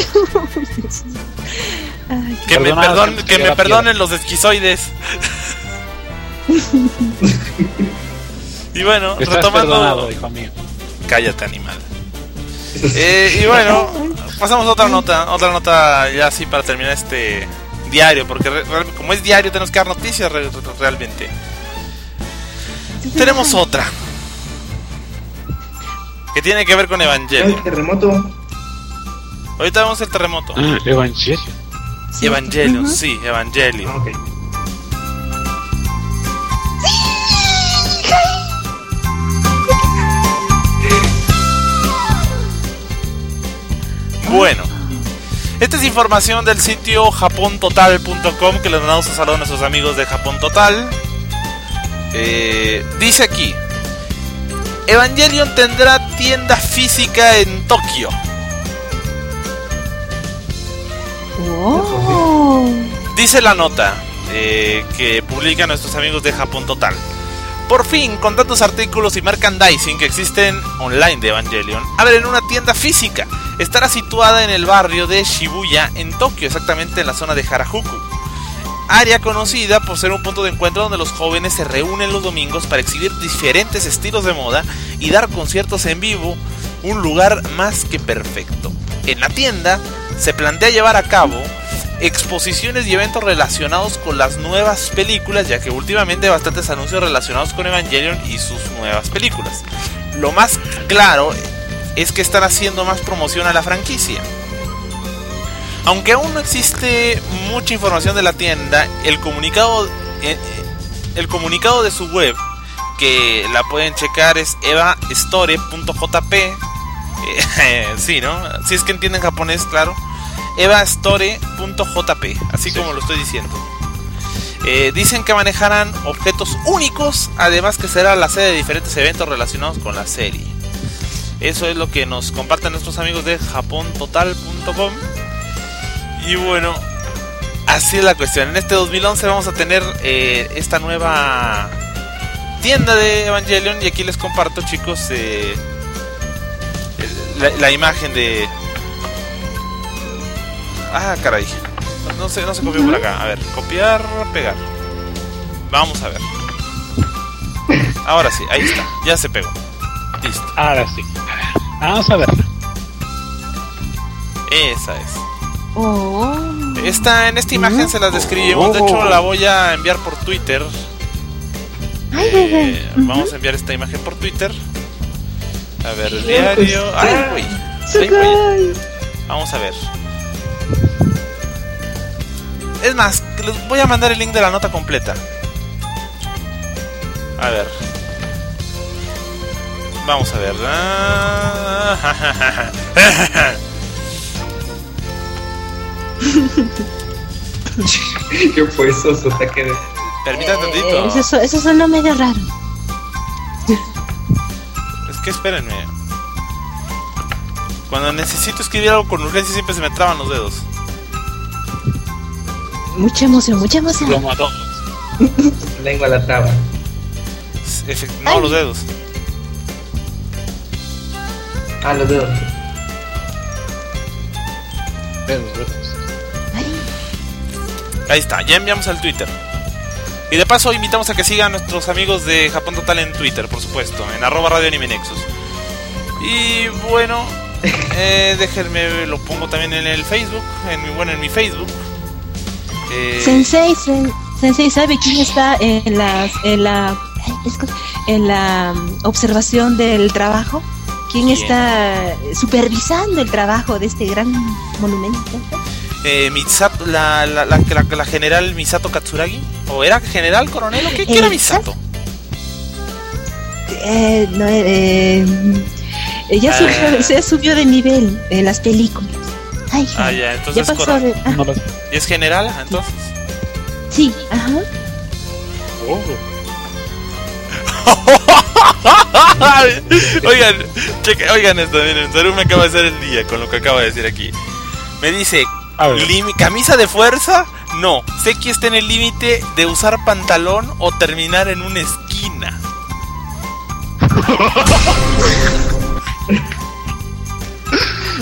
Ay, Que me, Perdona, perdon, que que se me la perdonen los esquizoides. Y bueno, Estás retomando. perdonado, hijo mío. Cállate, animal. Eh, y bueno, pasamos a otra nota, otra nota ya así para terminar este diario, porque re, re, como es diario tenemos que dar noticias re, re, realmente. Tenemos otra que tiene que ver con Evangelion. El terremoto. Ahorita vemos el terremoto. Ah, Evangelion. sí. Evangelion, Uh-huh. sí, Evangelion. Ah, ok. Bueno, esta es información del sitio japón total punto com, que les mandamos un saludo a nuestros amigos de Japón Total. Eh, dice aquí: Evangelion tendrá tienda física en Tokio. Wow. Dice la nota eh, que publican nuestros amigos de Japón Total. Por fin, con tantos artículos y merchandising que existen online de Evangelion, abren una tienda física. Estará situada en el barrio de Shibuya, en Tokio, exactamente en la zona de Harajuku. Área conocida por ser un punto de encuentro donde los jóvenes se reúnen los domingos para exhibir diferentes estilos de moda y dar conciertos en vivo. Un lugar más que perfecto. En la tienda se plantea llevar a cabo exposiciones y eventos relacionados con las nuevas películas, ya que últimamente hay bastantes anuncios relacionados con Evangelion y sus nuevas películas. Lo más claro es que están haciendo más promoción a la franquicia. Aunque aún no existe mucha información de la tienda, el comunicado el comunicado de su web, que la pueden checar, es evastore punto jp. Eh, sí, ¿no? Si es que entienden japonés, claro. evastore punto jp, así sí, como lo estoy diciendo. Eh, dicen que manejarán objetos únicos, además que será la sede de diferentes eventos relacionados con la serie. Eso es lo que nos comparten nuestros amigos de japón total punto com. Y bueno, así es la cuestión. En este dos mil once vamos a tener eh, esta nueva tienda de Evangelion. Y aquí les comparto, chicos, eh, la, la imagen de... Ah, caray. No se, no se copió por acá. A ver, copiar, pegar. Vamos a ver. Ahora sí, ahí está. Ya se pegó. Listo. Ahora sí. Vamos a verla. Esa es. Oh. Esta, en esta imagen se las describimos. De hecho, la voy a enviar por Twitter. Eh, vamos a enviar esta imagen por Twitter. A ver, el diario. Ay, güey. Ay, güey. Vamos a ver. Es más, les voy a mandar el link de la nota completa. A ver. Vamos a ver. ¿Qué fue eso? Su ataque de... Permítame tantito. Eh, eso, eso suena medio raro. Es que espérenme. Cuando necesito escribir algo con urgencia siempre se me traban los dedos. Mucha emoción, mucha emoción. Lo mató. Lengua la traba. Efect- no, los dedos. Ah, los dedos. Dedos, dedos. Ahí está, ya enviamos al Twitter. Y de paso invitamos a que sigan a nuestros amigos de Japón Total en Twitter, por supuesto, en arroba Radio Anime Nexus. Y bueno, eh, déjenme, lo pongo también en el Facebook, en mi, bueno, en mi Facebook. Eh, Sensei, sen, Sensei, ¿sabe quién está en la, en la, en la observación del trabajo? ¿Quién, ¿Quién está supervisando el trabajo de este gran monumento? Eh, Misato, la, la, la, la, la general Misato Katsuragi. ¿O era general, coronel? ¿O qué, qué era Misato? Eh, no, eh, ella subió, uh, se subió de nivel en las películas. Ay, ah, ya, entonces ya pasó de, ah. ¿Y es general, entonces? Sí, ajá. Oh. Oigan, cheque, oigan esto, miren, Saru me acaba de hacer el día con lo que acaba de decir aquí. Me dice, ¿camisa de fuerza? No, Seki está en el límite de usar pantalón o terminar en una esquina.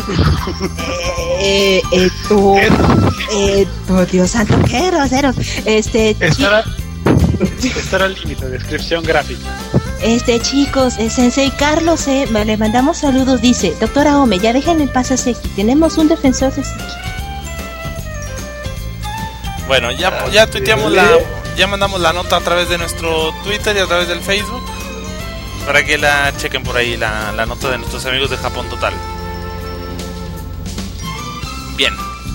eh, esto, esto, Dios santo, qué grosero. Este, Estará, estará el límite, descripción gráfica. Este, chicos, el Sensei Carlos, eh, le mandamos saludos, dice, doctora Ome, ya dejen en paz a Seki, tenemos un defensor de Seki. Bueno, ya, ya tuiteamos la, ya mandamos la nota a través de nuestro Twitter y a través del Facebook, para que la chequen por ahí, la, la nota de nuestros amigos de Japón Total. Bien.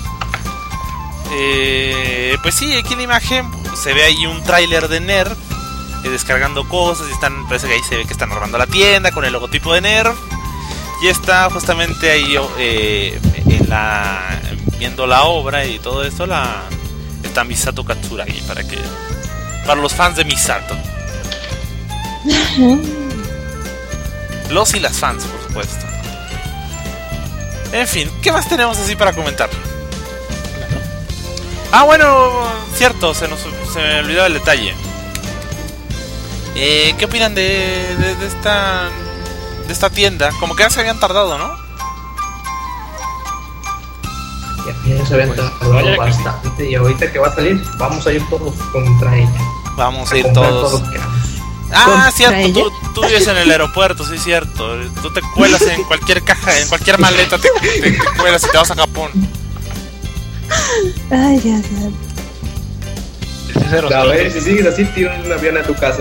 Eh, pues sí, aquí en la imagen se ve ahí un tráiler de Nerf, eh, descargando cosas, y están, parece que ahí se ve que están armando la tienda con el logotipo de Nerf, y está justamente ahí eh, en la, viendo la obra y todo esto, la está Misato Katsuragi, para que, para los fans de Misato. Los y las fans, por supuesto. En fin, ¿qué más tenemos así para comentar? Ah, bueno, cierto, se nos se me olvidó el detalle. Eh, ¿Qué opinan de, de, de esta de esta tienda? Como que ya se habían tardado, ¿no? Ya, ya se habían tardado pues, bastante, y ahorita que va a salir, vamos a ir todos contra ella. Vamos a ir todos. Ah, cierto, tú, tú vives en el aeropuerto, sí, cierto. Tú te cuelas en cualquier caja, en cualquier maleta te, te, te cuelas y te vas a Japón. Ay, ya, ya. A ver, si sigues así, tiro un avión a tu casa.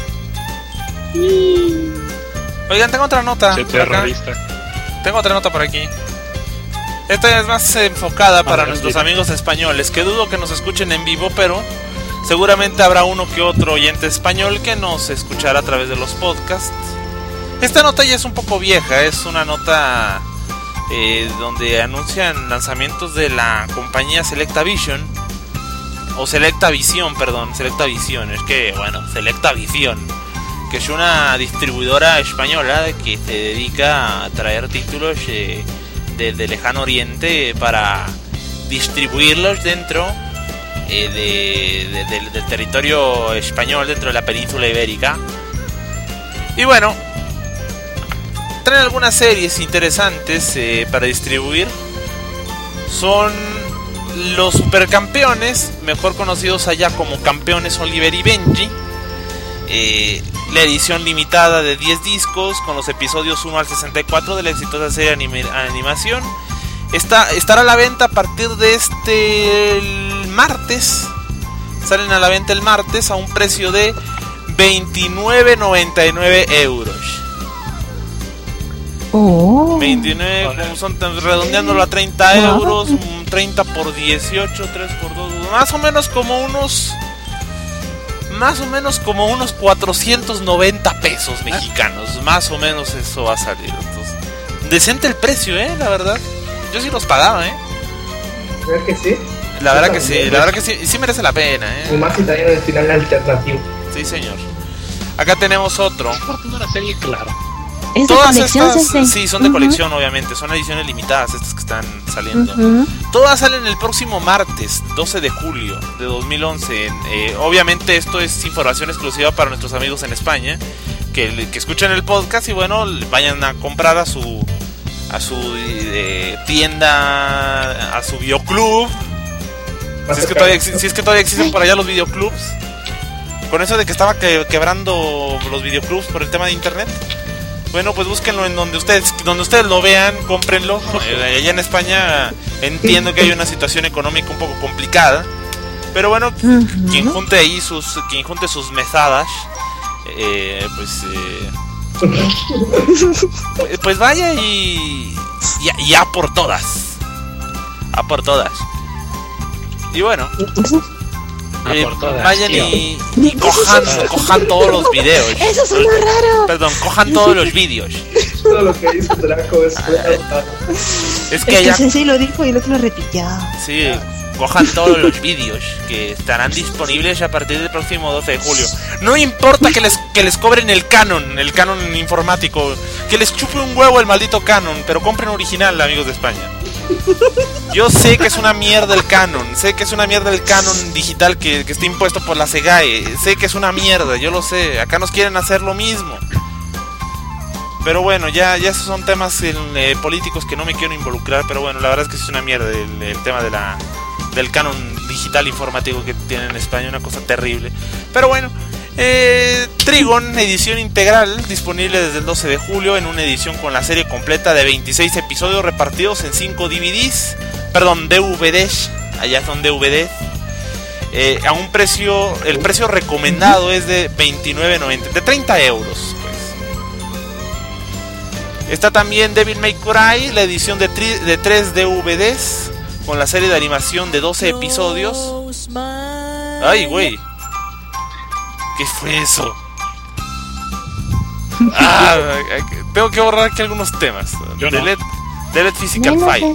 Oigan, tengo otra nota por acá. Tengo otra nota por aquí. Esta es más enfocada para nuestros amigos españoles, que dudo que nos escuchen en vivo, pero seguramente habrá uno que otro oyente español que nos escuchará a través de los podcasts. Esta nota ya es un poco vieja, es una nota eh, donde anuncian lanzamientos de la compañía Selecta Vision, o Selecta Visión, perdón, Selecta Visión, es que, bueno, Selecta Visión, que es una distribuidora española que se dedica a traer títulos eh, de, de lejano oriente para distribuirlos dentro eh, de, de, de, del territorio español, dentro de la península ibérica. Y bueno, traen algunas series interesantes eh, para distribuir. Son los Supercampeones, mejor conocidos allá como Campeones Oliver y Benji. Eh, la edición limitada de diez discos con los episodios uno al sesenta y cuatro de la exitosa serie anime, animación. Está, estará a la venta a partir de este el martes. Salen a la venta el martes a un precio de veintinueve noventa y nueve euros. Oh. veintinueve, como son redondeándolo a treinta euros, treinta por dieciocho, tres por dos, más o menos como unos más o menos como unos cuatrocientos noventa pesos mexicanos, más o menos eso va a salir. Entonces, decente el precio, eh, la verdad. Yo sí los pagaba, eh. ¿La verdad que sí? La verdad que sí, la verdad que sí, sí merece la pena, eh. Y más si traen el final alternativo. Sí, señor. Acá tenemos otro. Una serie, claro. ¿Es de Todas colección, estas, Sensei? sí, son de Uh-huh. colección, obviamente. Son ediciones limitadas estas que están saliendo. Uh-huh. Todas salen el próximo martes, doce de julio de dos mil once. Eh, obviamente esto es información exclusiva para nuestros amigos en España, que, que escuchen el podcast y bueno, vayan a comprar a su a su eh, tienda, a su videoclub. Si es, que todavía, si es que todavía existen por allá los videoclubs. Con eso de que estaba que, quebrando los videoclubs por el tema de internet. Bueno, pues búsquenlo en donde ustedes donde ustedes lo vean, cómprenlo. Eh, allá en España entiendo que hay una situación económica un poco complicada, pero bueno, uh-huh. quien junte ahí sus quien junte sus mesadas, eh, pues eh, pues vaya y, y y a por todas, a por todas. Y bueno, Eh, vayan y, y cojan, cojan todos los videos. Eso es muy raro. Perdón, cojan todos los vídeos. Todo lo que hizo Draco es Es que el Sensei lo dijo y el otro lo repitió. Sí, cojan todos los vídeos que estarán disponibles a partir del próximo doce de julio. No importa que les que les cobren el canon, el canon informático, que les chupe un huevo el maldito canon, pero compren original, amigos de España. Yo sé que es una mierda el canon, sé que es una mierda el canon digital que, que está impuesto por la SEGAE, sé que es una mierda, yo lo sé, acá nos quieren hacer lo mismo. Pero bueno, ya, ya esos son temas eh, políticos que no me quiero involucrar. Pero bueno, la verdad es que es una mierda el, el tema de la del canon digital informático que tiene en España, una cosa terrible. Pero bueno, eh, Trigon, edición integral, disponible desde el doce de julio en una edición con la serie completa de veintiséis episodios repartidos en cinco D V Ds, perdón, D V Ds, allá son D V Ds, eh, a un precio, el precio recomendado es de veintinueve noventa, de treinta euros. Está también Devil May Cry, la edición de, tri- de tres D V Ds con la serie de animación de doce episodios. Ay, güey. ¿Qué fue eso? Ah, tengo que borrar aquí algunos temas. Yo no. Delete, delete Physical File.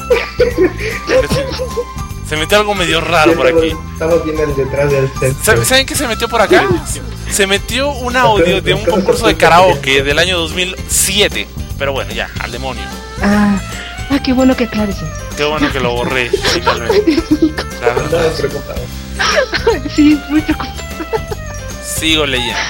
Se metió algo medio raro por aquí. Estamos viendo el detrás del set. ¿Saben qué se metió por acá? Se metió un audio de un concurso de karaoke del año dos mil siete. Pero bueno, ya, al demonio. Ah, ah qué bueno que aclares. Qué bueno que lo borré, finalmente. La verdad. preocupado. Sí, muy preocupado. Sigo leyendo.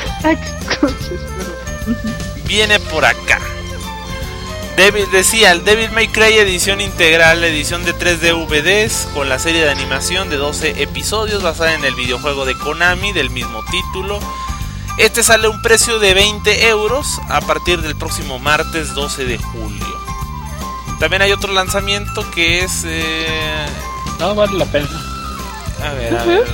Viene por acá. Devil, decía, el Devil May Cry edición integral, edición de tres D V Ds con la serie de animación de doce episodios basada en el videojuego de Konami del mismo título. Este sale a un precio de veinte euros a partir del próximo martes doce de julio. También hay otro lanzamiento que es... Eh... No vale la pena. A ver, a ver.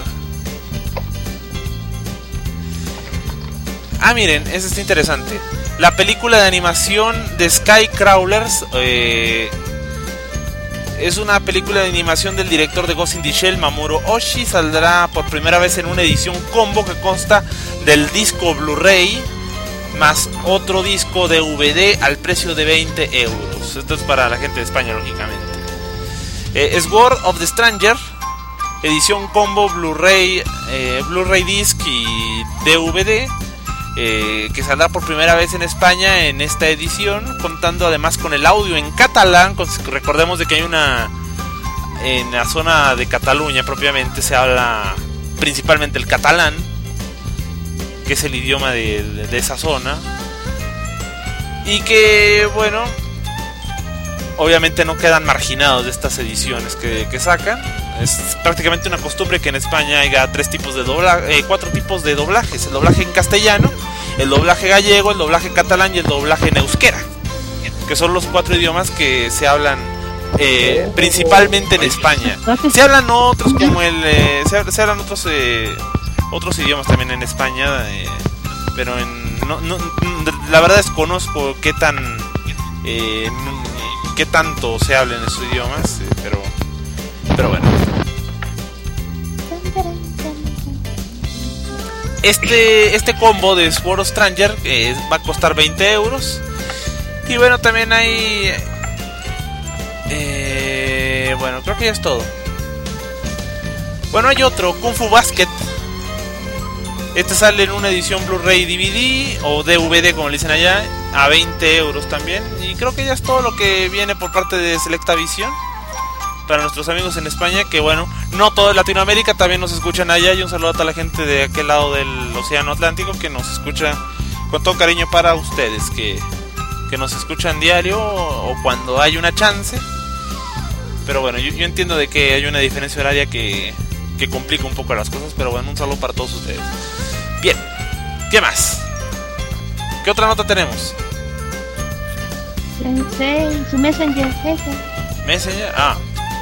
Ah, miren, ese está interesante. La película de animación de Skycrawlers eh, es una película de animación del director de Ghost in the Shell, Mamoru Oshii. Saldrá por primera vez en una edición combo que consta del disco Blu-ray más otro disco D V D al precio de veinte euros. Esto es para la gente de España, lógicamente. eh, Sword of the Stranger, edición combo Blu-ray, eh, Blu-ray disc y D V D, eh, que saldrá por primera vez en España en esta edición, contando además con el audio en catalán. Recordemos de que hay una... en la zona de Cataluña propiamente se habla principalmente el catalán, que es el idioma de, de, de esa zona, y que, bueno, obviamente no quedan marginados de estas ediciones que, que sacan. Es prácticamente una costumbre que en España haya tres tipos de doblaje, eh, cuatro tipos de doblajes: el doblaje en castellano, el doblaje gallego, el doblaje catalán y el doblaje en euskera, que son los cuatro idiomas que se hablan eh, principalmente en España. Se hablan otros como el, eh, se, se hablan otros eh, otros idiomas también en España, eh, pero en, no, no, la verdad desconozco qué tan eh, qué tanto se habla en esos idiomas, eh, pero pero bueno. Este este combo de Sword of Stranger eh, va a costar veinte euros. Y bueno, también hay eh, bueno, creo que ya es todo. Bueno, hay otro, Kung Fu Basket. Este sale en una edición Blu-ray D V D o D V D, como le dicen allá, a veinte euros también. Y creo que ya es todo lo que viene por parte de Selecta Visión para nuestros amigos en España, que bueno, no todo en Latinoamérica, también nos escuchan allá. Y un saludo a toda la gente de aquel lado del Océano Atlántico que nos escucha con todo cariño para ustedes, que, que nos escuchan diario o, o cuando hay una chance. Pero bueno, yo, yo entiendo de que hay una diferencia horaria que, que complica un poco las cosas, pero bueno, un saludo para todos ustedes. Bien, ¿qué más? ¿Qué otra nota tenemos? Sí, su Messenger, ese. Messenger, ah.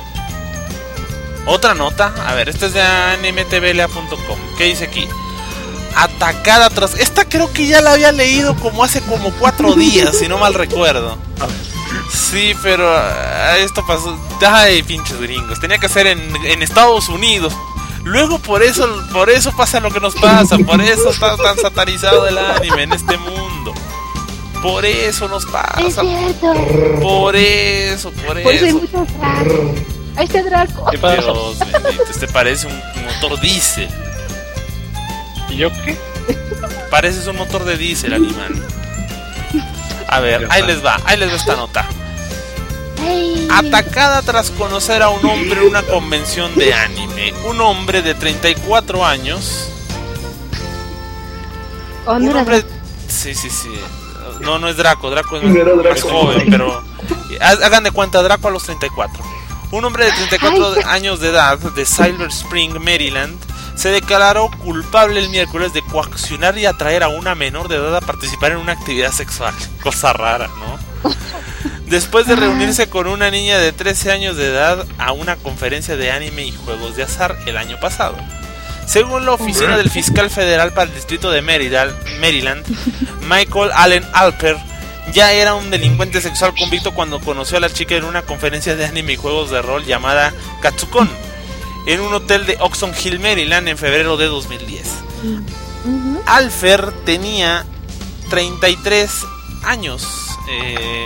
Otra nota, a ver, esta es de anime t v l a punto com. ¿Qué dice aquí? Atacada tras... Esta creo que ya la había leído como hace como cuatro días, si no mal recuerdo. Sí, pero uh, esto pasó... Ay, pinches gringos, tenía que ser en, en Estados Unidos. Luego por eso por eso pasa lo que nos pasa. Por eso está tan satanizado el anime en este mundo. Por eso nos pasa. Es cierto. Por eso, por eso. Pues hay muchos Dracos. Ahí está Draco. ¿Qué pasa? Dios bendito, este parece un motor diésel. ¿Y yo qué? Pareces un motor de diésel, animal. A ver, ahí les va, ahí les va esta nota. Hey. Atacada tras conocer a un hombre en una convención de anime. Un hombre de treinta y cuatro años. Oh, Un no hombre... era... Sí, sí, sí. No, no es Draco, Draco es No era más Draco. joven, pero hagan de cuenta, Draco a los treinta y cuatro. Un hombre de treinta y cuatro Ay. años de edad de Silver Spring, Maryland, se declaró culpable el miércoles de coaccionar y atraer a una menor de edad a participar en una actividad sexual. Cosa rara, ¿no? Después de reunirse con una niña de trece años de edad a una conferencia de anime y juegos de azar el año pasado. Según la oficina del fiscal federal para el distrito de Maryland, Maryland, Michael Allen Alper ya era un delincuente sexual convicto cuando conoció a la chica en una conferencia de anime y juegos de rol llamada Katsukon en un hotel de Oxon Hill, Maryland, en febrero de dos mil diez. Ujú. Alfer tenía treinta y tres años eh,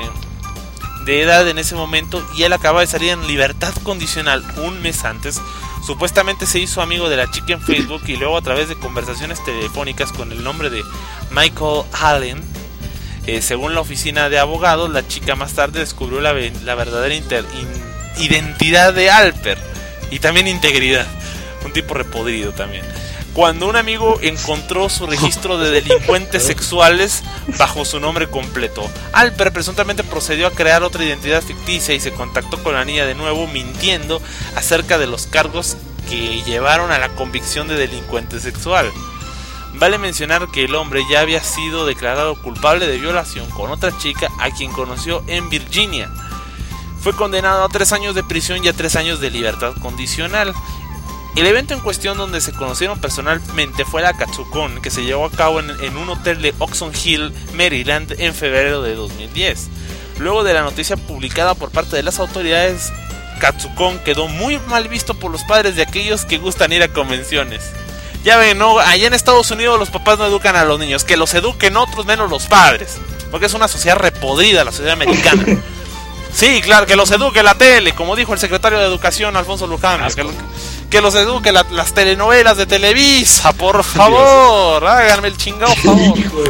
de edad en ese momento y él acababa de salir en libertad condicional un mes antes. Supuestamente se hizo amigo de la chica en Facebook y luego a través de conversaciones telefónicas con el nombre de Michael Allen, eh, según la oficina de abogados, la chica más tarde descubrió la, la verdadera inter, in, identidad de Alper y también integridad, un tipo repodrido también. Cuando un amigo encontró su registro de delincuentes sexuales bajo su nombre completo, Alper presuntamente procedió a crear otra identidad ficticia y se contactó con la niña de nuevo, mintiendo acerca de los cargos que llevaron a la convicción de delincuente sexual. Vale mencionar que el hombre ya había sido declarado culpable de violación con otra chica a quien conoció en Virginia. Fue condenado a tres años de prisión y a tres años de libertad condicional. El evento en cuestión donde se conocieron personalmente fue la Katsukon, que se llevó a cabo en, en un hotel de Oxon Hill, Maryland, en febrero de dos mil diez. Luego de la noticia publicada por parte de las autoridades, Katsukon quedó muy mal visto por los padres de aquellos que gustan ir a convenciones. Ya ven, ¿no? Allá en Estados Unidos los papás no educan a los niños, que los eduquen otros menos los padres, porque es una sociedad repodrida, la sociedad americana. Sí, claro, que los eduque la tele, como dijo el secretario de Educación, Alfonso Luján, que, que los eduque la, las telenovelas de Televisa, por favor, háganme el chingado favor.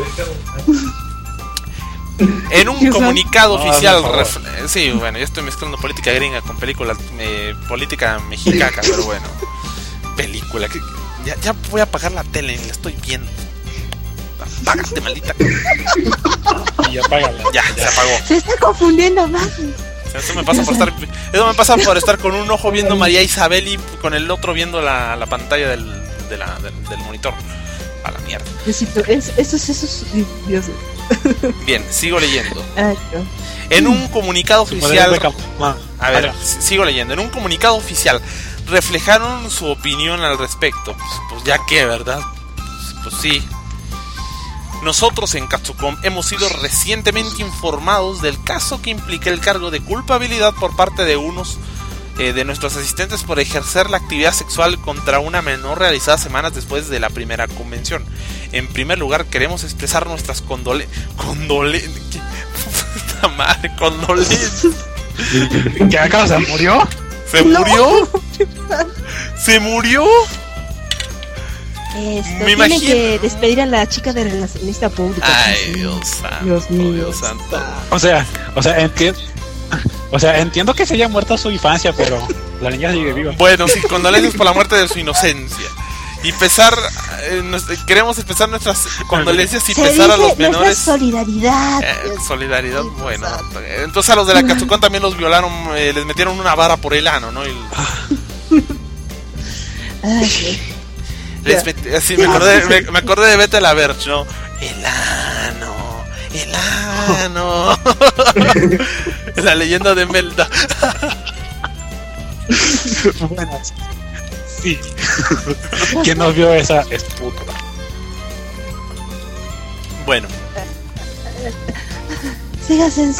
En un comunicado No, oficial, no, ref- sí, bueno, yo estoy mezclando política gringa con película, eh, política mexicana, pero bueno, película, que ya, ya voy a apagar la tele, la estoy viendo. Apágate, maldita. Y apágala. Ya, se apagó. Se está confundiendo más. Eso me pasa por estar, eso me pasa por estar con un ojo viendo María Isabel y con el otro viendo la, la pantalla del, de la, del, del monitor. A la mierda. Diosito, es- esos, esos, Dios. Bien, sigo leyendo. Ay, no. En un comunicado Su oficial, poder de cam- a ver, Vale. s- sigo leyendo. En un comunicado oficial reflejaron su opinión al respecto. Pues, pues ya que, ¿verdad? Pues, pues sí. Nosotros en Katsukon hemos sido recientemente informados del caso que implica el cargo de culpabilidad por parte de unos eh, de nuestros asistentes por ejercer la actividad sexual contra una menor realizada semanas después de la primera convención. En primer lugar, queremos expresar nuestras condole... condole... puta madre, condolencias. ¿Qué acá se murió? ¿Se murió? ¿Se murió? Esto, Me tienen imagino. que despedir a la chica de relacionista pública. Ay, Dios santo. Dios mío. Dios santo. O sea, o sea, entiendo. O sea, entiendo que se haya muerto su infancia, pero la niña sigue viva. Bueno, sí, condolencias por la muerte de su inocencia. Y pesar, eh, nos- queremos expresar nuestras condolencias y Se pesar a dice los nuestra menores. solidaridad. Eh, solidaridad, bueno. Entonces a los de la Katsukon también los violaron, eh, les metieron una vara por el ano, ¿no? Y Ay, les met- así me acordé, me, me acordé de Vete a la Verge, ¿no? El ano, el ano. La leyenda de Melda. Bueno, sí. ¿Quién nos vio esa? Es puta. Bueno, Siga Sensei.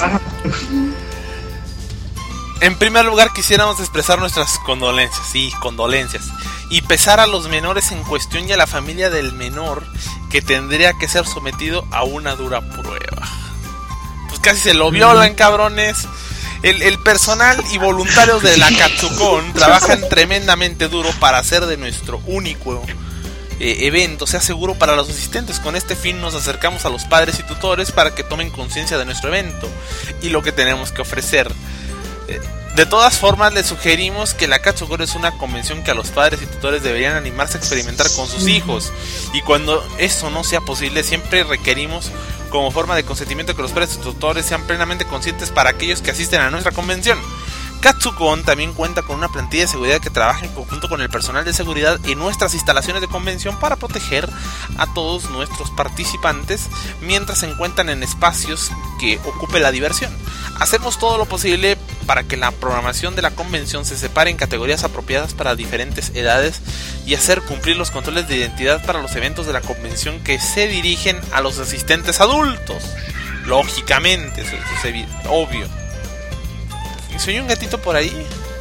en primer lugar quisiéramos expresar nuestras condolencias, sí, condolencias, y pesar a los menores en cuestión y a la familia del menor que tendría que ser sometido a una dura prueba. Pues casi se lo violan, cabrones. El, el personal y voluntarios de la Katsukon trabajan tremendamente duro para hacer de nuestro único eh, evento sea seguro para los asistentes. Con este fin nos acercamos a los padres y tutores para que tomen conciencia de nuestro evento y lo que tenemos que ofrecer. Eh, De todas formas, les sugerimos que la Katsukon es una convención que a los padres y tutores deberían animarse a experimentar con sus hijos. Y cuando eso no sea posible, siempre requerimos como forma de consentimiento que los padres tutores sean plenamente conscientes para aquellos que asisten a nuestra convención. Katsucon también cuenta con una plantilla de seguridad que trabaja en conjunto con el personal de seguridad en nuestras instalaciones de convención para proteger a todos nuestros participantes mientras se encuentran en espacios que ocupe la diversión. Hacemos todo lo posible para que la programación de la convención se separe en categorías apropiadas para diferentes edades y hacer cumplir los controles de identidad para los eventos de la convención que se dirigen a los asistentes adultos. Lógicamente, eso, eso es evidente, obvio. ¿Soy un gatito por ahí?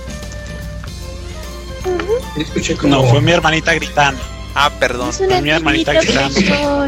Escuché como... No, fue mi hermanita gritando. Ah, perdón. Fue mi hermanita gritando.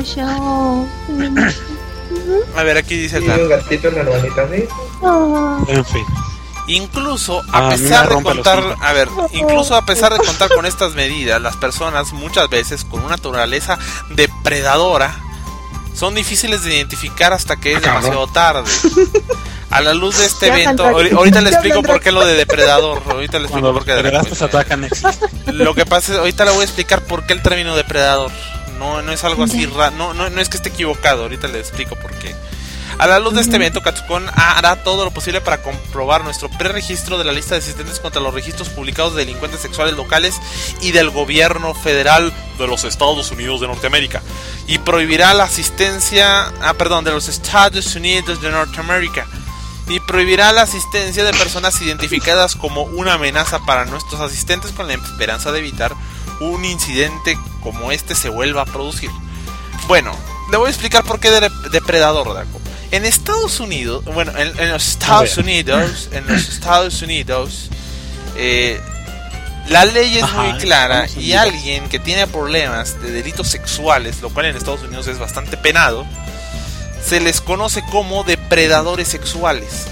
A ver, aquí dice acá. Un gatito, una hermanita, ¿eh? En fin. Incluso a pesar de contar, a ver, incluso a pesar de contar con estas medidas, las personas muchas veces con una naturaleza depredadora son difíciles de identificar hasta que es demasiado tarde. A la luz de este evento, ahorita le explico por qué lo de depredador. Ahorita le explico por qué. Lo que pasa es, ahorita le voy a explicar por qué el término depredador. No, no es algo así raro. No, no, no es que esté equivocado. Ahorita le explico por qué. A la luz de este evento, Katsucon hará todo lo posible para comprobar nuestro preregistro de la lista de asistentes contra los registros publicados de delincuentes sexuales locales y del gobierno federal de los Estados Unidos de Norteamérica. Y prohibirá la asistencia, ah, perdón, de los Estados Unidos de Norteamérica. Y prohibirá la asistencia de personas identificadas como una amenaza para nuestros asistentes con la esperanza de evitar un incidente como este se vuelva a producir. Bueno, le voy a explicar por qué de depredador, Draco. En Estados Unidos, bueno, en, en los Estados Unidos, en los Estados Unidos, eh, la ley es Ajá, muy clara y alguien que tiene problemas de delitos sexuales, lo cual en Estados Unidos es bastante penado, se les conoce como depredadores sexuales.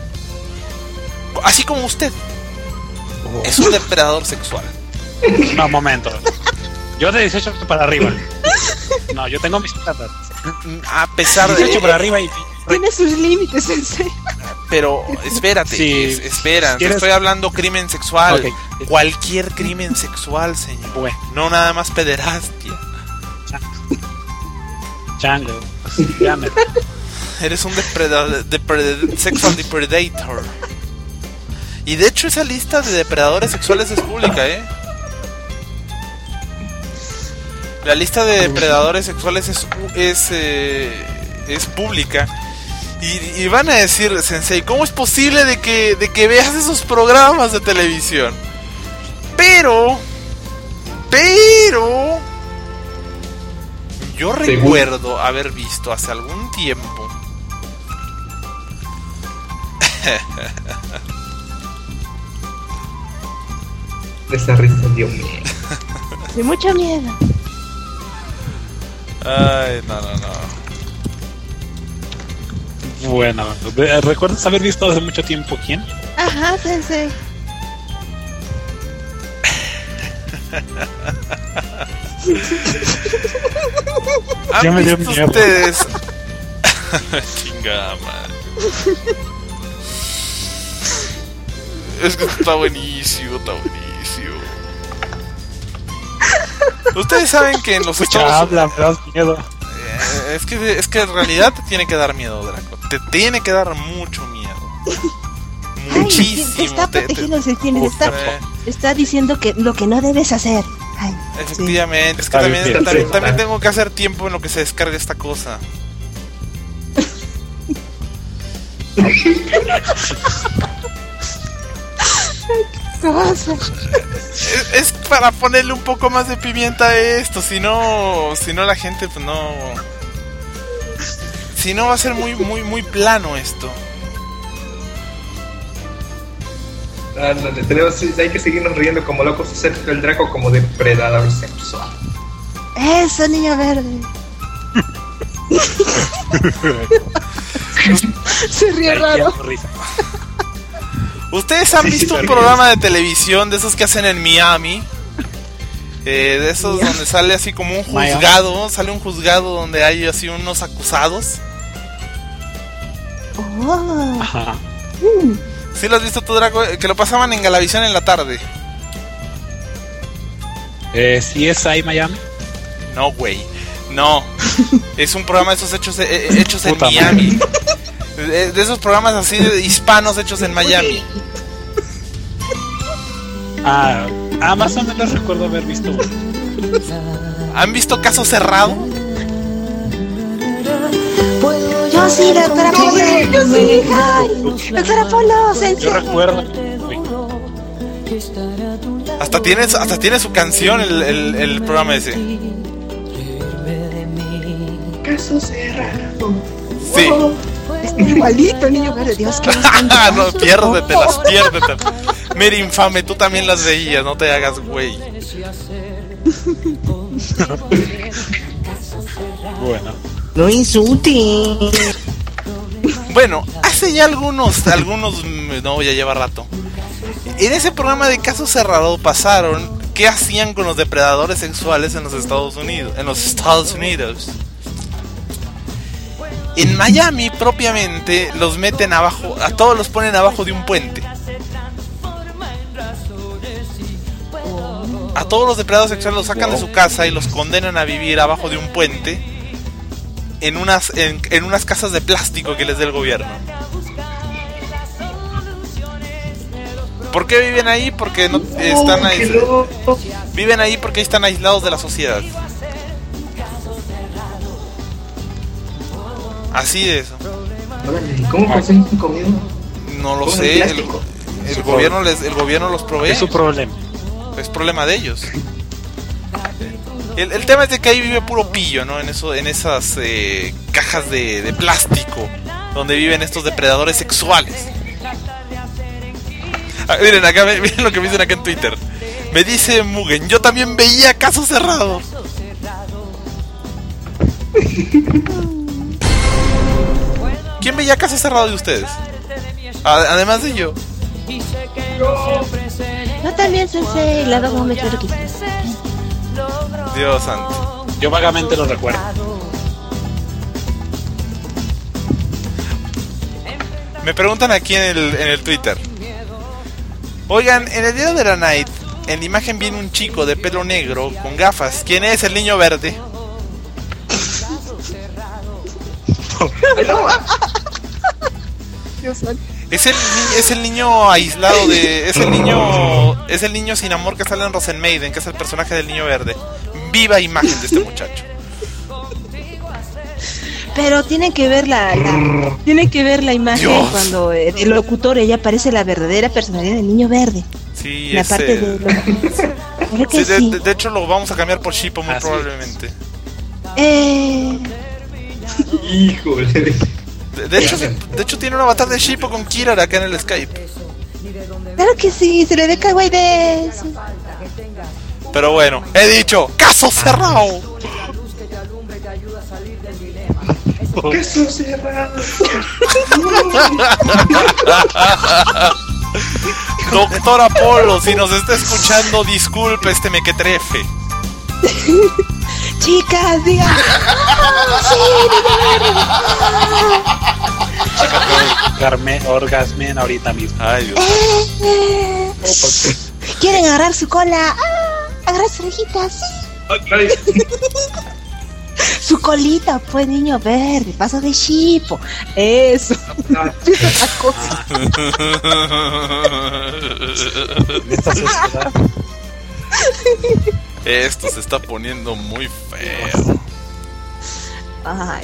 Así como usted oh. es un depredador sexual. No, momento. Yo de dieciocho para arriba. No, yo tengo mis estándares. A pesar de dieciocho para arriba y tiene sus límites, Sensei. Pero espérate, sí. es, espera, no estoy hablando crimen sexual. Okay. Cualquier crimen sexual, señor. Bueno. No nada más pederastia. Chango. Eres un depredador, depred, sexual depredator. Y de hecho esa lista de depredadores sexuales es pública, ¿eh? La lista de depredadores sexuales es es, eh, es pública. Y, y van a decir, Sensei, ¿cómo es posible de que, de que veas esos programas de televisión? Pero, pero, yo recuerdo haber visto hace algún tiempo esa risa dio miedo. De mucho miedo. Ay, no, no, no. Bueno, ¿recuerdas haber visto hace mucho tiempo quién? Ajá, Sensei. ¿Han me visto dio ustedes? Chingada madre. Es que está buenísimo, está buenísimo. Ustedes saben que en los Escucha, Estados habla, me das miedo. Eh, es que es que en realidad te tiene que dar miedo, Draco. Te tiene que dar mucho miedo. Muchísimo. Ay, te está protegiendo el sentido. Está, eh. está diciendo que lo que no debes hacer. Ay, efectivamente, sí. es que también, bien, también, sí, también tengo que hacer tiempo en lo que se descargue esta cosa. Es, es para ponerle un poco más de pimienta a esto, si no, si no la gente pues no, si no va a ser muy muy muy plano esto. Ah, no, tenemos, hay que seguirnos riendo como locos, hacer el Draco como depredador sexual. Eso, niño verde. Se ríe raro. ¿Ustedes han visto un programa de televisión de esos que hacen en Miami? Eh, de esos Miami. Donde sale así como un juzgado, Miami. Sale un juzgado donde hay así unos acusados. Oh. Ajá. Mm. ¿Sí lo has visto tú, Draco? Que lo pasaban en Galavisión en la tarde. Eh, ¿sí es ahí Miami? No, güey. No, es un programa de esos hechos, eh, hechos en Puta Miami. De, de esos programas así de hispanos hechos en Miami. Ah, ah, más o menos recuerdo haber visto uno. ¿Han visto Caso Cerrado? Yo sí, doctora Polo. Yo sí, ay, doctora Polo, Yo Sensei. recuerdo. Hasta tiene, hasta tiene su canción el, el, el programa ese. Caso cerrado. Sí. Está igualito, niño verde. Dios, que No, piérdetelas, piérdetelas. Mira, infame, tú también las veías, no te hagas güey. Bueno. No insulten. Bueno, hace ya algunos, algunos, no, ya lleva rato. En ese programa de Caso Cerrado pasaron qué hacían con los depredadores sexuales en los Estados Unidos, en los Estados Unidos. En Miami propiamente los meten abajo, a todos los ponen abajo de un puente. A todos los depredadores sexuales los sacan de su casa y los condenan a vivir abajo de un puente en unas en, en unas casas de plástico que les dé el gobierno. ¿Por qué viven ahí? Porque no están ahí. Viven ahí porque están aislados de la sociedad. Así de eso. ¿Cómo consiguen comida? No lo sé. El, el gobierno les, el gobierno los provee. Es su problema. Es problema de ellos. El, el tema es de que ahí vive puro pillo, ¿no? En eso, en esas eh, cajas de, de plástico donde viven estos depredadores sexuales. Ah, miren acá, miren lo que me dicen acá en Twitter. Me dice Mugen, yo también veía Caso Cerrado. ¿Quién veía Caso Cerrado de ustedes? Además de yo. No, también, Sensei. La dos no me quiero quitar. Dios santo. Yo vagamente lo recuerdo. Me preguntan aquí en el, en el Twitter. Oigan, en el video de la Night, en la imagen viene un chico de pelo negro con gafas. ¿Quién es el niño verde? Es el, es el niño aislado de... Es el niño... Es el niño sin amor que sale en Rosenmaiden, que es el personaje del niño verde. Viva imagen de este muchacho. Pero tienen que ver la, la tienen que ver la imagen. Dios. Cuando eh, el locutor ella aparece la verdadera personalidad del niño verde. Sí, la ese... parte de, lo... sí, de, sí. de, de hecho lo vamos a cambiar por Shippo muy Así probablemente. Eh... Híjole. De, de hecho, de hecho tiene un avatar de Shippo con Kirara acá en el Skype. Claro que sí, se le ve kawaii de eso. Pero bueno, he dicho, caso cerrado. Caso cerrado. Doctor Apolo, si nos está escuchando, disculpe este mequetrefe. Chicas, digan. Carmen, orgasmen ahorita mismo. Ay, Dios. Eh, eh. ¿Quieren agarrar su cola? Ah, agarrar su orejita, sí. Su colita, pues, niño verde, paso de Shippo. Eso. Esa cosa. Esta sociedad. Esto se está poniendo muy feo. Ay,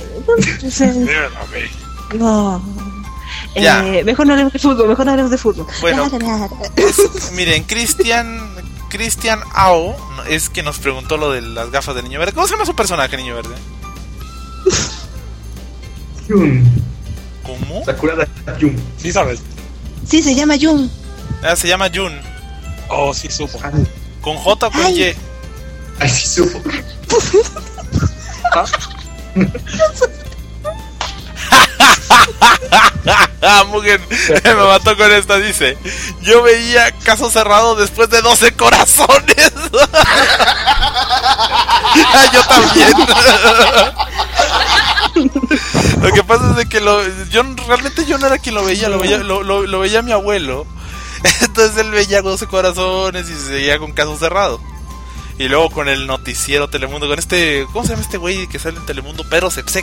no. Ya. Eh, mejor no hablemos de fútbol, mejor no hablemos de fútbol. Bueno, es, miren, Cristian Cristian Ao es que nos preguntó lo de las gafas del niño verde. ¿Cómo se llama su personaje, niño verde? Jun. ¿Cómo? Sakura Jun. Sí sabes. Sí, se llama Jun. Ah, se llama Jun. Oh, sí supo. ¿Con J o con Ay. Y? Ay, sí supo. Mugen me mató con esta, dice: yo veía Caso Cerrado después de doce corazones. Yo también. Lo que pasa es de que lo, yo realmente yo no era quien lo veía, lo veía, lo, lo, lo veía mi abuelo. Entonces él veía doce corazones y se seguía con Caso Cerrado. Y luego con el noticiero Telemundo, con este, ¿cómo se llama este güey que sale en Telemundo? Pedro Sepsek.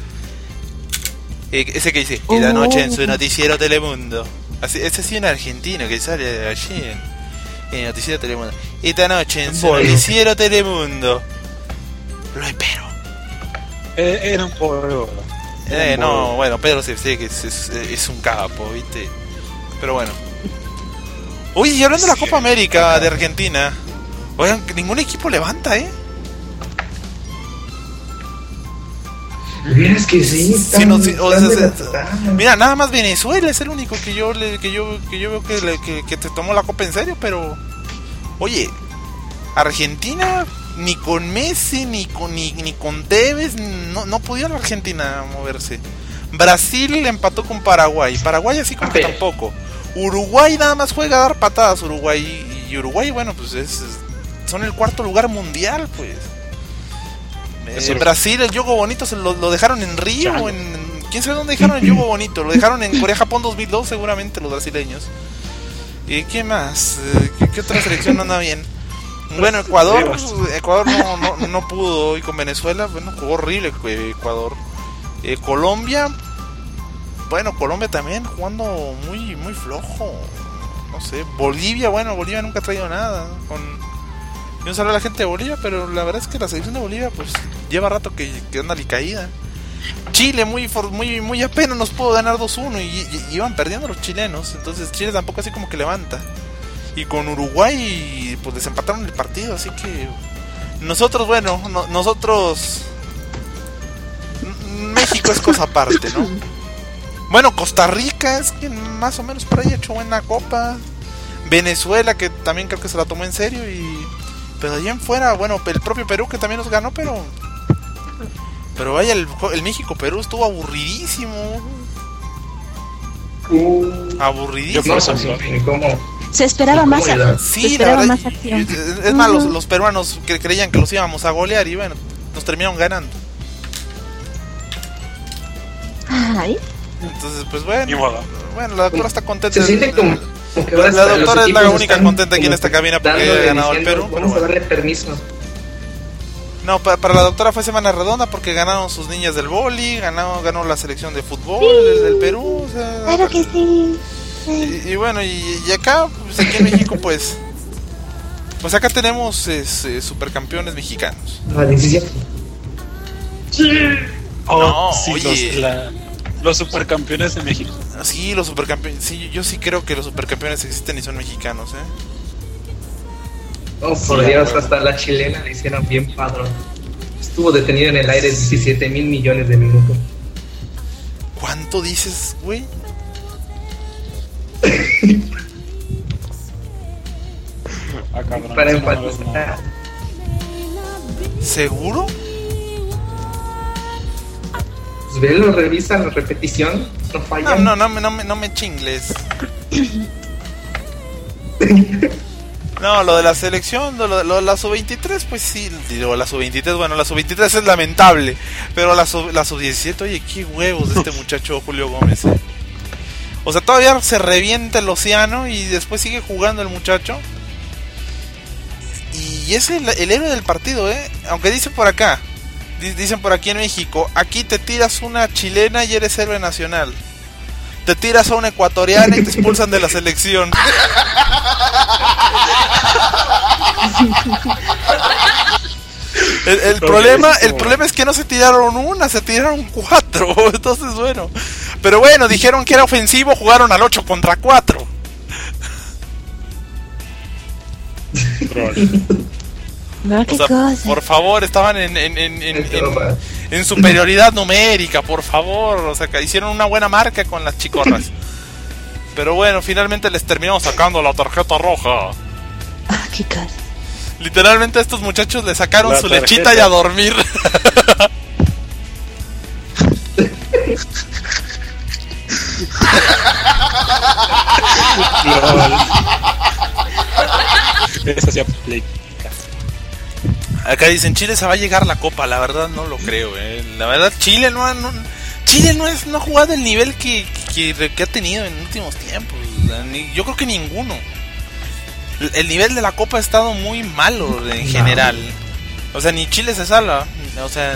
Eh, ese que dice, y la noche en su noticiero Telemundo. Así, ese sí un argentino que sale allí en, en el noticiero Telemundo. Esta noche en su noticiero Telemundo. Lo espero. Eh, era un poco. Eh, no, bueno, Pedro Sepsek es, es, es un capo, ¿viste? Pero bueno. Uy, y hablando de la Copa América de Argentina. Oigan, que ningún equipo levanta, ¿eh? Vieras que sí, sí, no, sí o sea, mira, nada más Venezuela es el único que yo le, que yo que yo veo que, le, que, que te tomó la Copa en serio, pero oye, Argentina ni con Messi ni con ni, ni con Tevez no no podía la Argentina moverse. Brasil empató con Paraguay, Paraguay así como que tampoco. Uruguay nada más juega a dar patadas, Uruguay y Uruguay, bueno, pues es, son el cuarto lugar mundial, pues. Eh, Brasil, el Yogo Bonito se lo, lo dejaron en Río, o en, en quién sabe dónde dejaron el Yogo Bonito, lo dejaron en Corea-Japón dos mil dos seguramente los brasileños. ¿Y qué más? Eh, ¿qué, ¿Qué otra selección no anda bien? Bueno, Ecuador, Ecuador no, no, no pudo hoy con Venezuela, bueno, jugó horrible Ecuador. Eh, Colombia, bueno, Colombia también jugando muy muy flojo, no sé. Bolivia, bueno, Bolivia nunca ha traído nada. Con yo no saludo a la gente de Bolivia, pero la verdad es que la selección de Bolivia pues lleva rato que, que anda alicaída. Chile muy muy muy apenas nos pudo ganar dos uno y, y, y iban perdiendo los chilenos, entonces Chile tampoco así como que levanta. Y con Uruguay pues desempataron el partido, así que nosotros, bueno, no, nosotros México es cosa aparte, ¿no? Bueno, Costa Rica es que más o menos por ahí ha hecho buena copa. Venezuela, que también creo que se la tomó en serio. Y pero allá en fuera, bueno, el propio Perú que también nos ganó, pero pero vaya, el, el México-Perú estuvo aburridísimo. Uh, aburridísimo. No, ¿cómo? Se esperaba más, sí, se esperaba verdad, más acción. Es, es más, los, los peruanos que creían que los íbamos a golear y bueno, nos terminaron ganando. Ay. Entonces, pues bueno, bueno, la doctora está contenta. Se siente como, como que la, la doctora es la única contenta aquí en esta cabina porque ha ganado el Perú. Vamos a darle permiso. No, para, para la doctora fue semana redonda porque ganaron sus niñas del vóley, ganó, ganó la selección de fútbol sí, del, del Perú. O sea, claro que sí. Y, y bueno, y, y acá, pues aquí en México, pues, pues acá tenemos es, eh, supercampeones mexicanos. Ah, diecisiete. Sí. Oh, no, sí, oye. Los, la, los supercampeones de México. Sí, los supercampeones. Sí, yo sí creo que los supercampeones existen y son mexicanos, ¿eh? Oh, por sí, Dios, hasta la chilena le hicieron bien padrón. Estuvo detenido en el aire diecisiete mil millones de minutos. ¿Cuánto dices, güey? Ah, cabrón, para no, enfatizar. ¿Seguro? Pues velo, revisa la repetición, no falla. No, no, no, no, no, no me chingles. No, lo de la selección, lo de, lo de la sub veintitrés, pues sí, digo, la sub veintitrés, bueno, la sub veintitrés es lamentable, pero la sub, la sub diecisiete, oye, qué huevos de este muchacho Julio Gómez, ¿eh? O sea, todavía se revienta el océano y después sigue jugando el muchacho. Y es el, el héroe del partido, ¿eh? Aunque dicen por acá, dicen por aquí en México, aquí te tiras una chilena y eres héroe nacional. Te tiras a una ecuatoriana y te expulsan de la selección. El, el problema, el problema es que no se tiraron una, se tiraron cuatro. Entonces, bueno. Pero bueno, dijeron que era ofensivo, jugaron al ocho contra cuatro. No, qué o sea, cosa. Por favor, estaban en, en, en, en, en, en superioridad numérica, por favor. O sea, que hicieron una buena marca con las chicorras. Pero bueno, finalmente les terminamos sacando la tarjeta roja. Ah, qué cosa. Literalmente a estos muchachos le sacaron la su tarjeta. lechita y a dormir. Eso se aplica. Acá dicen Chile se va a llegar la copa, la verdad no lo creo, eh. La verdad Chile no ha, no, Chile no es no ha jugado el nivel que, que, que ha tenido en últimos tiempos. Ni, yo creo que ninguno. el nivel de la Copa ha estado muy malo en no. general. O sea, ni Chile se salva. O sea,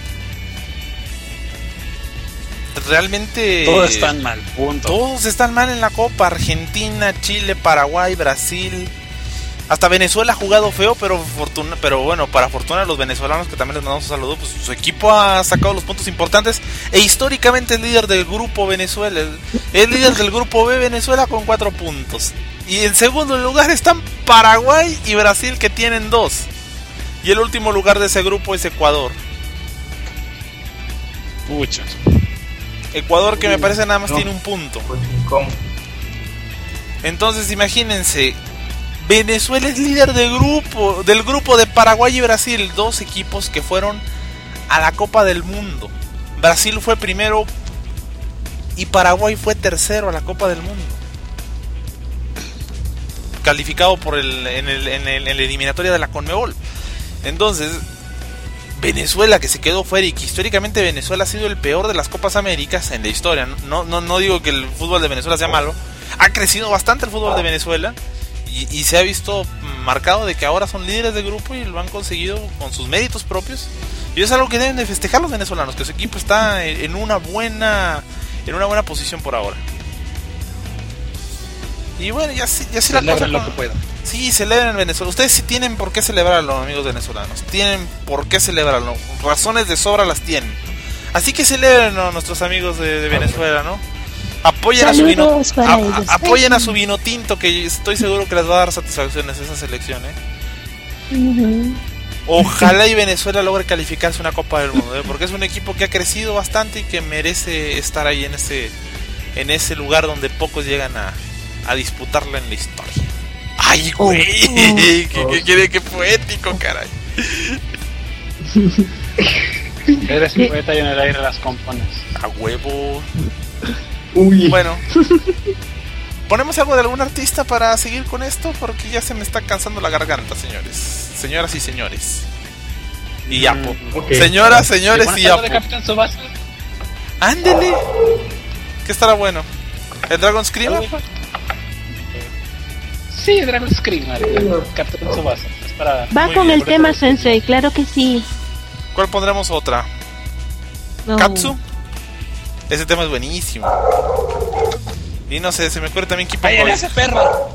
realmente todos están mal, punto. Todos están mal en la Copa. Argentina, Chile, Paraguay, Brasil. Hasta Venezuela ha jugado feo, pero fortuna, pero bueno, para fortuna de los venezolanos, que también les mandamos un saludo, pues su equipo ha sacado los puntos importantes e históricamente es líder del grupo Venezuela. Es líder del grupo B Venezuela con cuatro puntos. Y en segundo lugar están Paraguay y Brasil, que tienen dos. Y el último lugar de ese grupo es Ecuador. Pucha. Ecuador, que me parece nada más no. tiene un punto. Entonces imagínense, Venezuela es líder de grupo, del grupo de Paraguay y Brasil, dos equipos que fueron a la Copa del Mundo. Brasil fue primero y Paraguay fue tercero a la Copa del Mundo, calificado por el en el en el en la eliminatoria de la CONMEBOL. Entonces, Venezuela, que se quedó fuera y que históricamente Venezuela ha sido el peor de las Copas Américas en la historia. No no no digo que el fútbol de Venezuela sea malo, ha crecido bastante el fútbol de Venezuela. Y, y se ha visto marcado de que ahora son líderes de grupo y lo han conseguido con sus méritos propios. Y es algo que deben de festejar los venezolanos, que su equipo está en una buena en una buena posición por ahora. Y bueno, ya sí, ya sí la cosa. Lo que puedan. Sí, celebren en Venezuela. Ustedes sí tienen por qué celebrarlo, amigos venezolanos. Tienen por qué celebrarlo. Razones de sobra las tienen. Así que celebren, ¿no?, nuestros amigos de, de Venezuela, ¿no? Apoyen a, su vino, a, a, apoyen a su vino tinto, que estoy seguro que les va a dar satisfacciones esa selección, ¿eh? Uh-huh. Ojalá y Venezuela logre calificarse una Copa del Mundo, ¿eh? Porque es un equipo que ha crecido bastante y que merece estar ahí en ese en ese lugar donde pocos llegan a, a disputarla en la historia. ¡Ay, güey! Oh, oh, ¿Qué, qué, qué, qué poético, caray! Eres poeta y en el aire las compones. ¡A huevo! Uy. Bueno, ¿ponemos algo de algún artista para seguir con esto? Porque ya se me está cansando la garganta, señores. Señoras y señores. Y Apo. Mm, okay. Señoras, señores y Apo. Ándele. ¿Qué estará bueno? ¿El Dragon Scream? Sí, Dragon Scream, Capitán Tsubasa. Para... Va con el tema, Sensei, claro que sí. ¿Cuál pondremos otra? No. ¿Katsu? Ese tema es buenísimo. Y no sé, se me ocurre también Keep On Going. ¡Ese perro!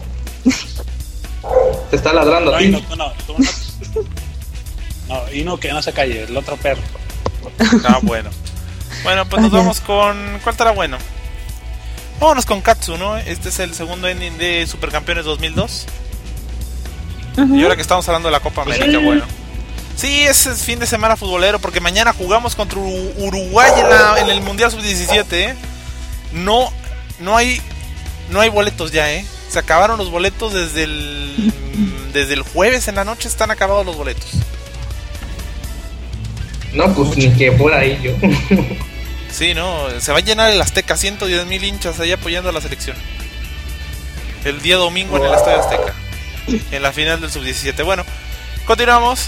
Te está ladrando no, a ti. No, no, no, no. No, y no, que no se calle, el otro perro. Ah, bueno. Bueno, pues nos vamos con... ¿Cuál estará bueno? Vámonos con Katsu, ¿no? Este es el segundo ending de Supercampeones dos mil dos. Uh-huh. Y ahora que estamos hablando de la Copa América, bueno. Sí, es fin de semana futbolero, porque mañana jugamos contra Uruguay en, la, en el Mundial sub diecisiete, ¿eh? No, no hay, no hay boletos ya, ¿eh? Se acabaron los boletos desde el, desde el jueves en la noche, están acabados los boletos. No, pues ni que fuera ahí yo. Sí, no, se va a llenar el Azteca, ciento diez mil hinchas ahí apoyando a la selección. El día domingo en el Estadio Azteca, en la final del sub diecisiete. Bueno, continuamos.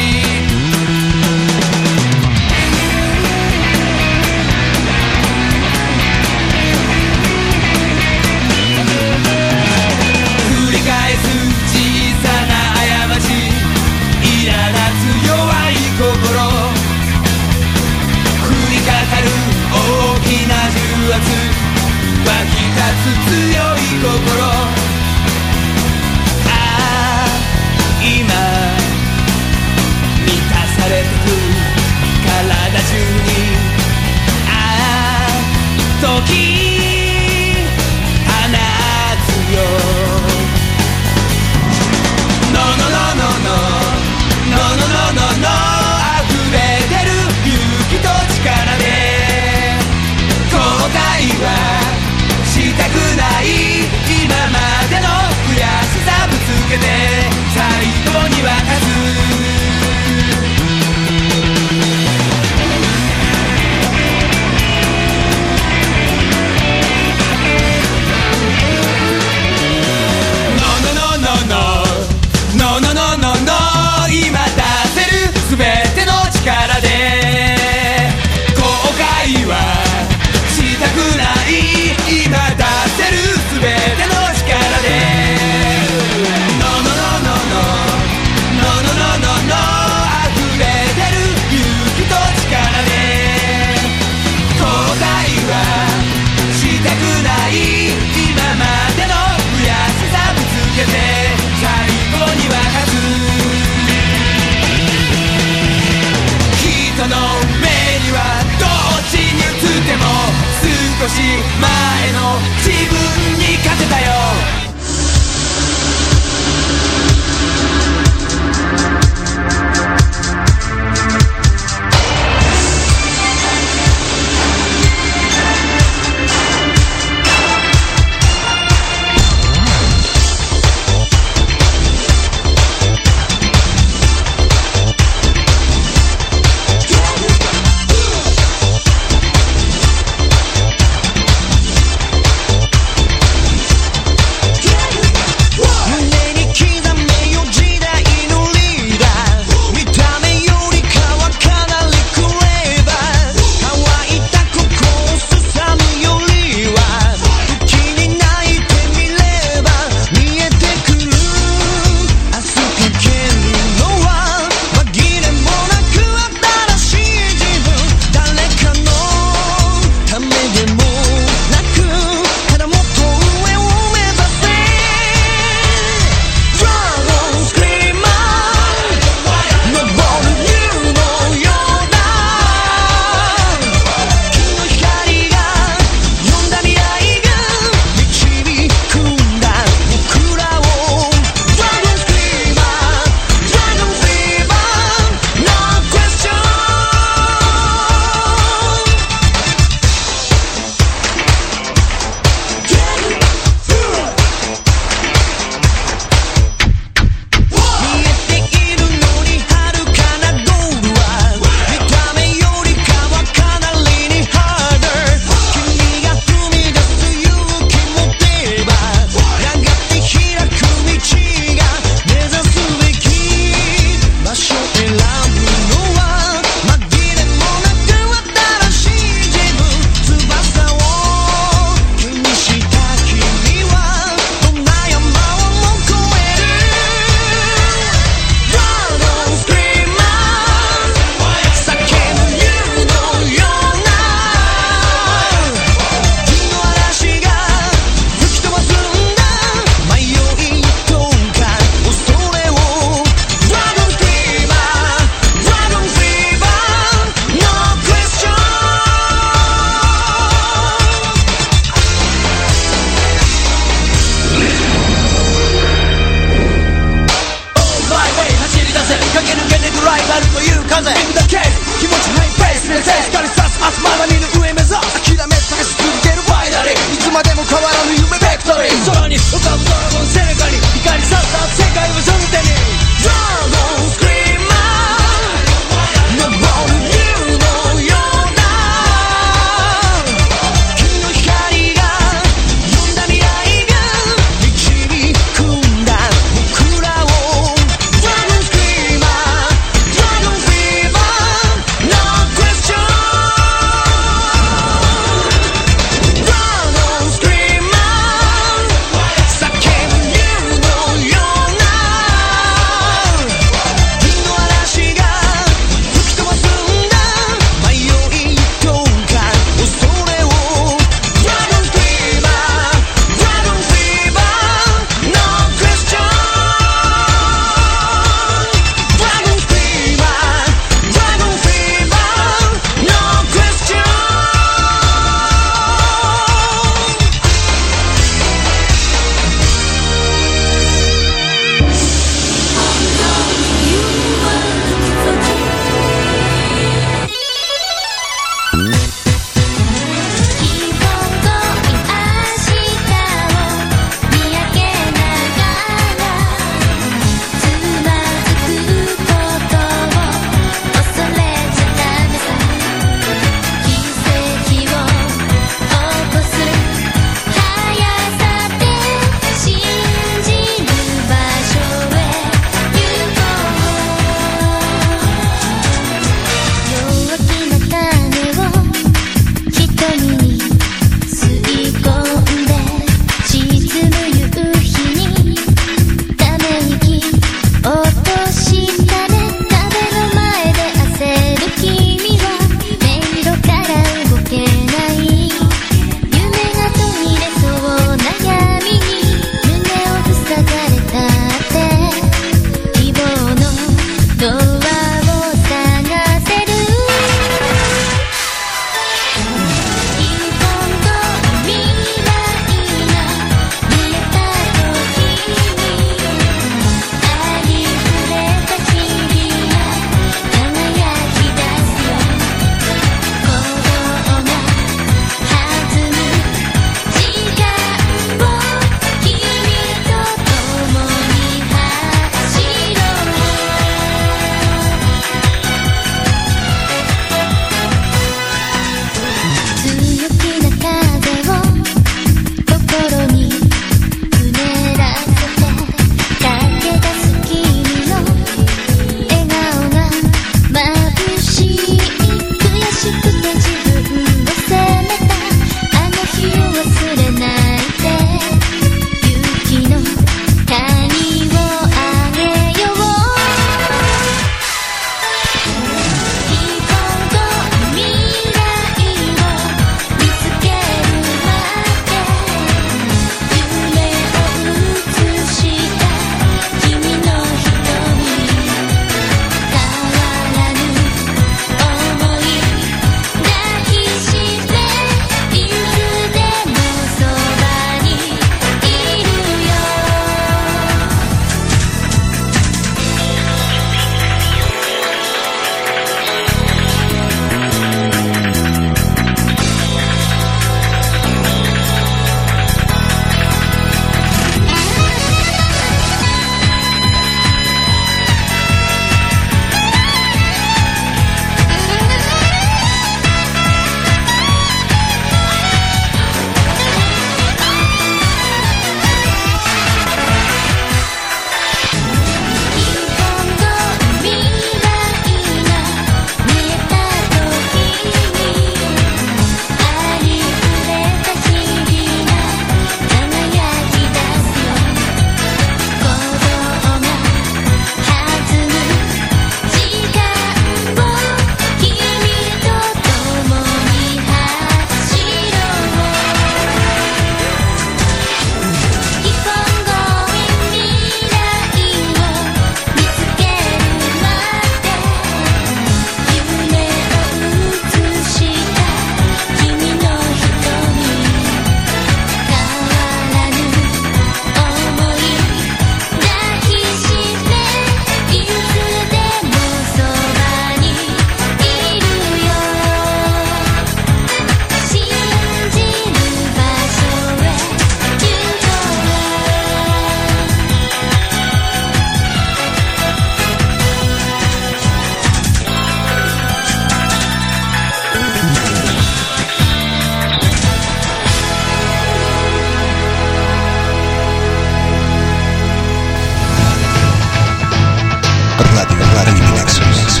Radio Radio Nexus.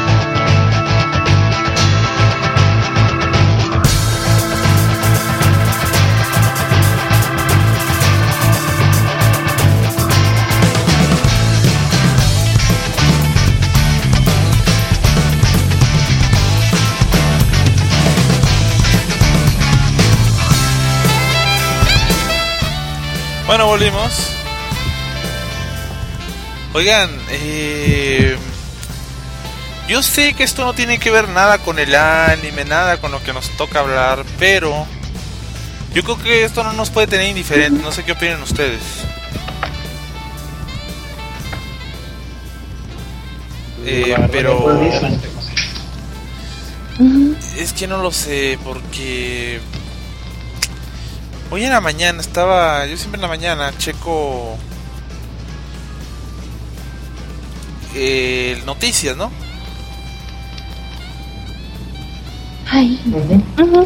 Bueno, volvimos. Oigan, eh, yo sé que esto no tiene que ver nada con el anime, nada con lo que nos toca hablar, pero yo creo que esto no nos puede tener indiferentes. No sé qué opinan ustedes. Eh, pero es que no lo sé, porque hoy en la mañana estaba, yo siempre en la mañana checo eh, noticias, ¿no? Ay. Uh-huh.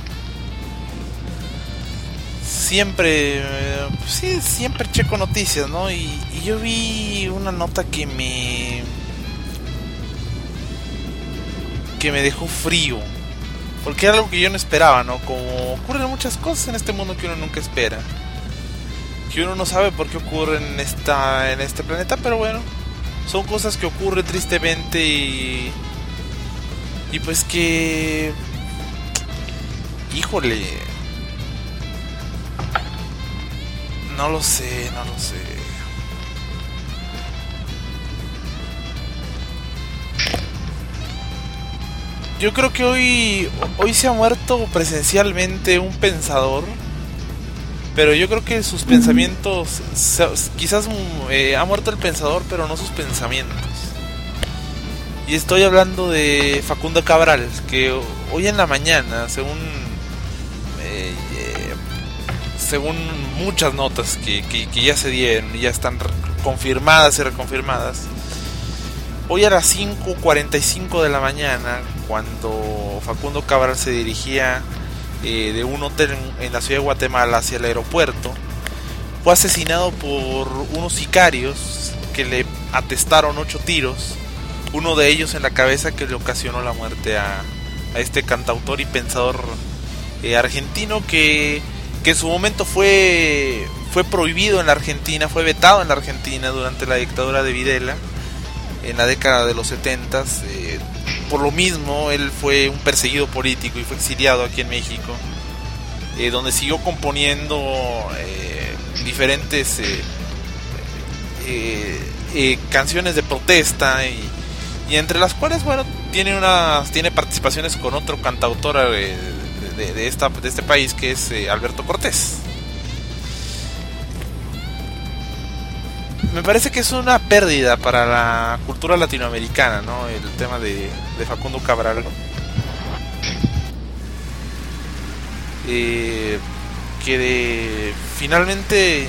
Siempre, eh, sí, siempre checo noticias, ¿no? Y, y yo vi una nota que me que me dejó frío. Porque era algo que yo no esperaba, ¿no? Como ocurren muchas cosas en este mundo que uno nunca espera. Que uno no sabe por qué ocurren en, esta, en este planeta, pero bueno. Son cosas que ocurren tristemente y... Y pues que... Híjole... No lo sé, no lo sé. Yo creo que hoy hoy se ha muerto presencialmente un pensador, pero yo creo que sus pensamientos, quizás eh, ha muerto el pensador, pero no sus pensamientos. Y estoy hablando de Facundo Cabral, que hoy en la mañana, según eh, eh, según muchas notas que, que, que ya se dieron y ya están confirmadas y reconfirmadas, hoy a las cinco cuarenta y cinco de la mañana, cuando Facundo Cabral se dirigía eh, de un hotel en, en la ciudad de Guatemala hacia el aeropuerto, fue asesinado por unos sicarios que le atestaron ocho tiros, uno de ellos en la cabeza, que le ocasionó la muerte a, a este cantautor y pensador eh, argentino que, que en su momento fue, fue prohibido en la Argentina, fue vetado en la Argentina durante la dictadura de Videla en la década de los setentas. Eh, por lo mismo él fue un perseguido político y fue exiliado aquí en México, eh, donde siguió componiendo eh, diferentes eh, eh, eh, canciones de protesta, y, y entre las cuales, bueno, tiene unas tiene participaciones con otro cantautor eh, de, de, esta, de este país, que es eh, Alberto Cortés. Me parece que es una pérdida para la cultura latinoamericana, ¿no? El tema de, de Facundo Cabral. Eh, que de, finalmente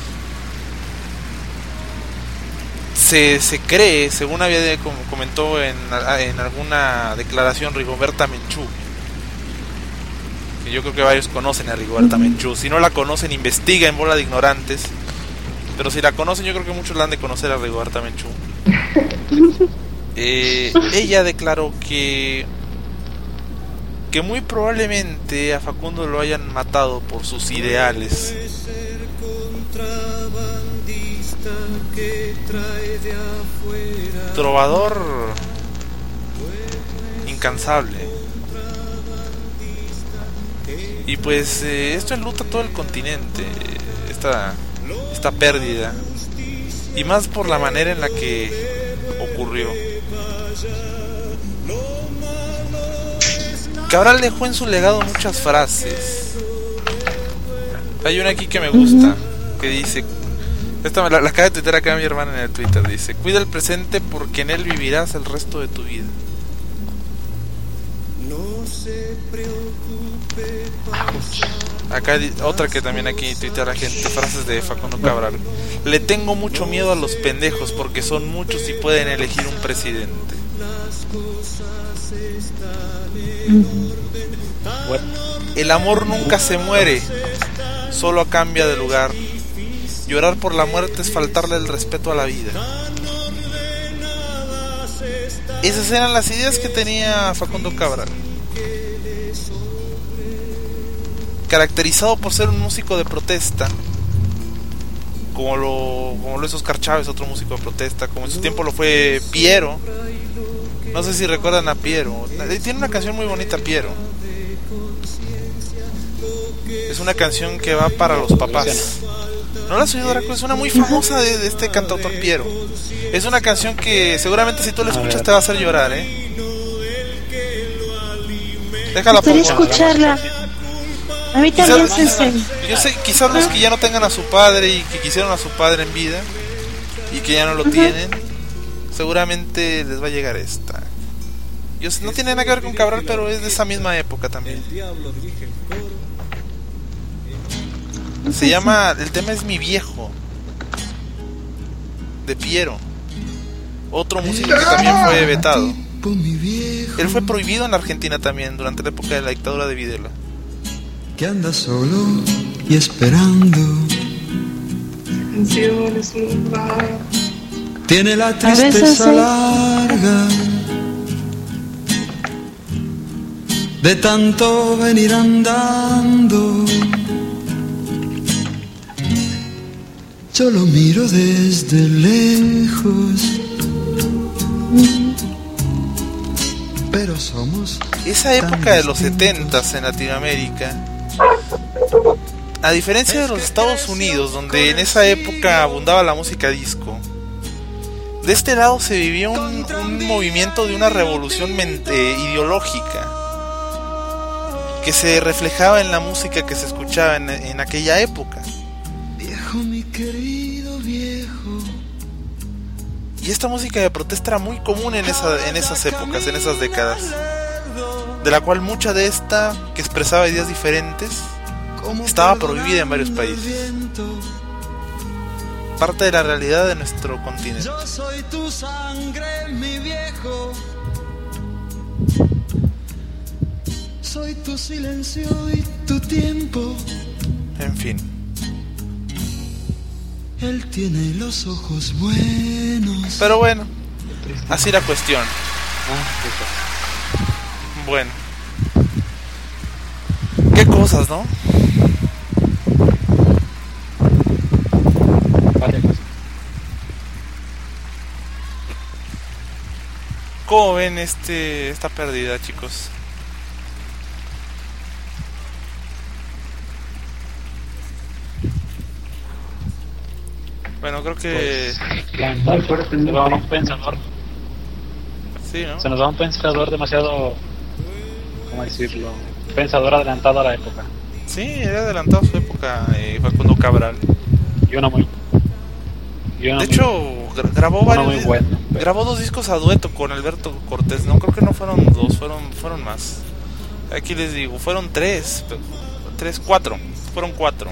se, se cree, según había como comentó en, en alguna declaración Rigoberta Menchú, que yo creo que varios conocen a Rigoberta Menchú. Si no la conocen, investiga en Bola de Ignorantes. Pero si la conocen, yo creo que muchos la han de conocer a Rigoberta Menchú. Eh, ella declaró que que muy probablemente a Facundo lo hayan matado por sus ideales. Trovador incansable. Y pues eh, esto enluta todo el continente, esta esta pérdida, y más por la manera en la que ocurrió. Cabral dejó en su legado muchas frases. Hay una aquí que me gusta, que dice, esta me la, la acaba de tuitear acá mi hermana en el Twitter, dice: cuida el presente porque en él vivirás el resto de tu vida. No se preocupe. Acá otra que también aquí tuitea la gente, frases de Facundo Cabral: le tengo mucho miedo a los pendejos porque son muchos y pueden elegir un presidente. Bueno, el amor nunca se muere, solo cambia de lugar. Llorar por la muerte es faltarle el respeto a la vida. Esas eran las ideas que tenía Facundo Cabral, caracterizado por ser un músico de protesta, como lo, como lo es Oscar Chávez, otro músico de protesta, como en su tiempo lo fue Piero. No sé si recuerdan a Piero. Tiene una canción muy bonita, Piero. Es una canción que va para los papás. ¿No la has oído, Draco? Es una muy famosa de, de este cantautor Piero. Es una canción que seguramente si tú la escuchas te va a hacer llorar, ¿eh? Déjala por escucharla. A mí también, Sensei. Yo sé, quizás los que ya no tengan a su padre y que quisieron a su padre en vida y que ya no lo tienen, seguramente les va a llegar esta. Yo sé, no tiene nada que ver con Cabral, pero es de esa misma época también. Se llama, el tema es Mi Viejo, de Piero, otro músico que también fue vetado. Él fue prohibido en Argentina también durante la época de la dictadura de Videla. Que anda solo y esperando. Tiene la tristeza larga de tanto venir andando. Yo lo miro desde lejos, pero somos esa época de los setentas en Latinoamérica, a diferencia de los Estados Unidos, donde en esa época abundaba la música disco, de este lado se vivía un, un movimiento de una revolución mente, ideológica, que se reflejaba en la música que se escuchaba en, en aquella época. Viejo, mi querido viejo. Y esta música de protesta era muy común en, esa, en esas épocas, en esas décadas, de la cual mucha de esta, que expresaba ideas diferentes, estaba prohibida en varios países. Parte de la realidad de nuestro continente. Yo soy tu sangre, mi viejo. Soy tu silencio y tu tiempo. En fin. Él tiene los ojos buenos. Pero bueno, así la cuestión. Bueno, qué cosas, ¿no? ¿Cómo ven este esta pérdida, chicos? Bueno, creo que pues, se nos va un pensador. Sí, ¿no? Se nos va un pensador demasiado, ¿cómo decirlo? Pensador adelantado a la época. Sí, era adelantado a su época, eh, Facundo Cabral. Y uno muy. Y uno de muy, hecho, gra- grabó varios. Muy bueno, pero... Grabó dos discos a dueto con Alberto Cortés. No, creo que no fueron dos, fueron fueron más. Aquí les digo, fueron tres, tres, cuatro, fueron cuatro.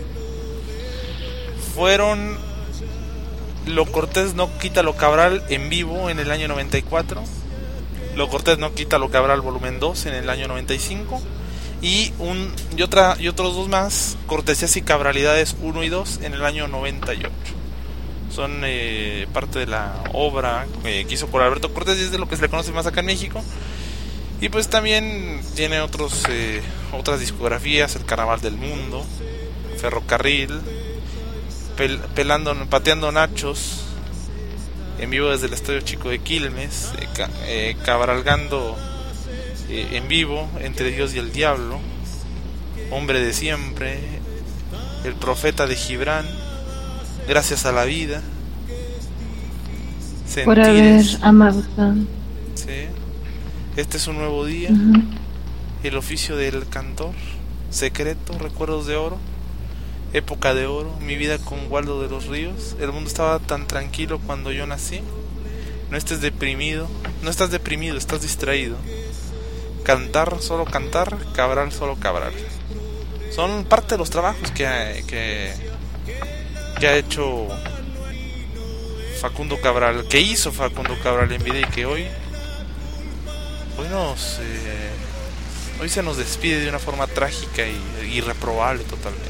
Fueron Lo Cortés no quita lo Cabral en vivo en el año noventa y cuatro, Lo Cortés no quita lo Cabral volumen dos en el año noventa y cinco, y un y otra y otros dos más, Cortesías y Cabralidades uno y dos en el año noventa y ocho. Son eh, parte de la obra eh, que hizo por Alberto Cortés y es de lo que se le conoce más acá en México. Y pues también tiene otros eh, otras discografías: El Carnaval del Mundo, Ferrocarril, Pel, pelando, pateando nachos, en vivo desde el Estadio Chico de Quilmes, eh, ca, eh, cabalgando eh, en vivo, Entre Dios y el Diablo, Hombre de Siempre, El Profeta de Gibran, Gracias a la Vida, Sentires, por haber amado. Sí. Este es un nuevo día, uh-huh. El oficio del cantor, Secreto, Recuerdos de Oro, Época de Oro, Mi vida con Waldo de los Ríos, El mundo estaba tan tranquilo cuando yo nací, No estés deprimido, no estás deprimido, estás distraído, Cantar, solo cantar, Cabral, solo Cabral. Son parte de los trabajos que ha, que, que ha hecho Facundo Cabral, que hizo Facundo Cabral en vida y que hoy hoy nos eh, hoy se nos despide de una forma trágica y irreprobable totalmente.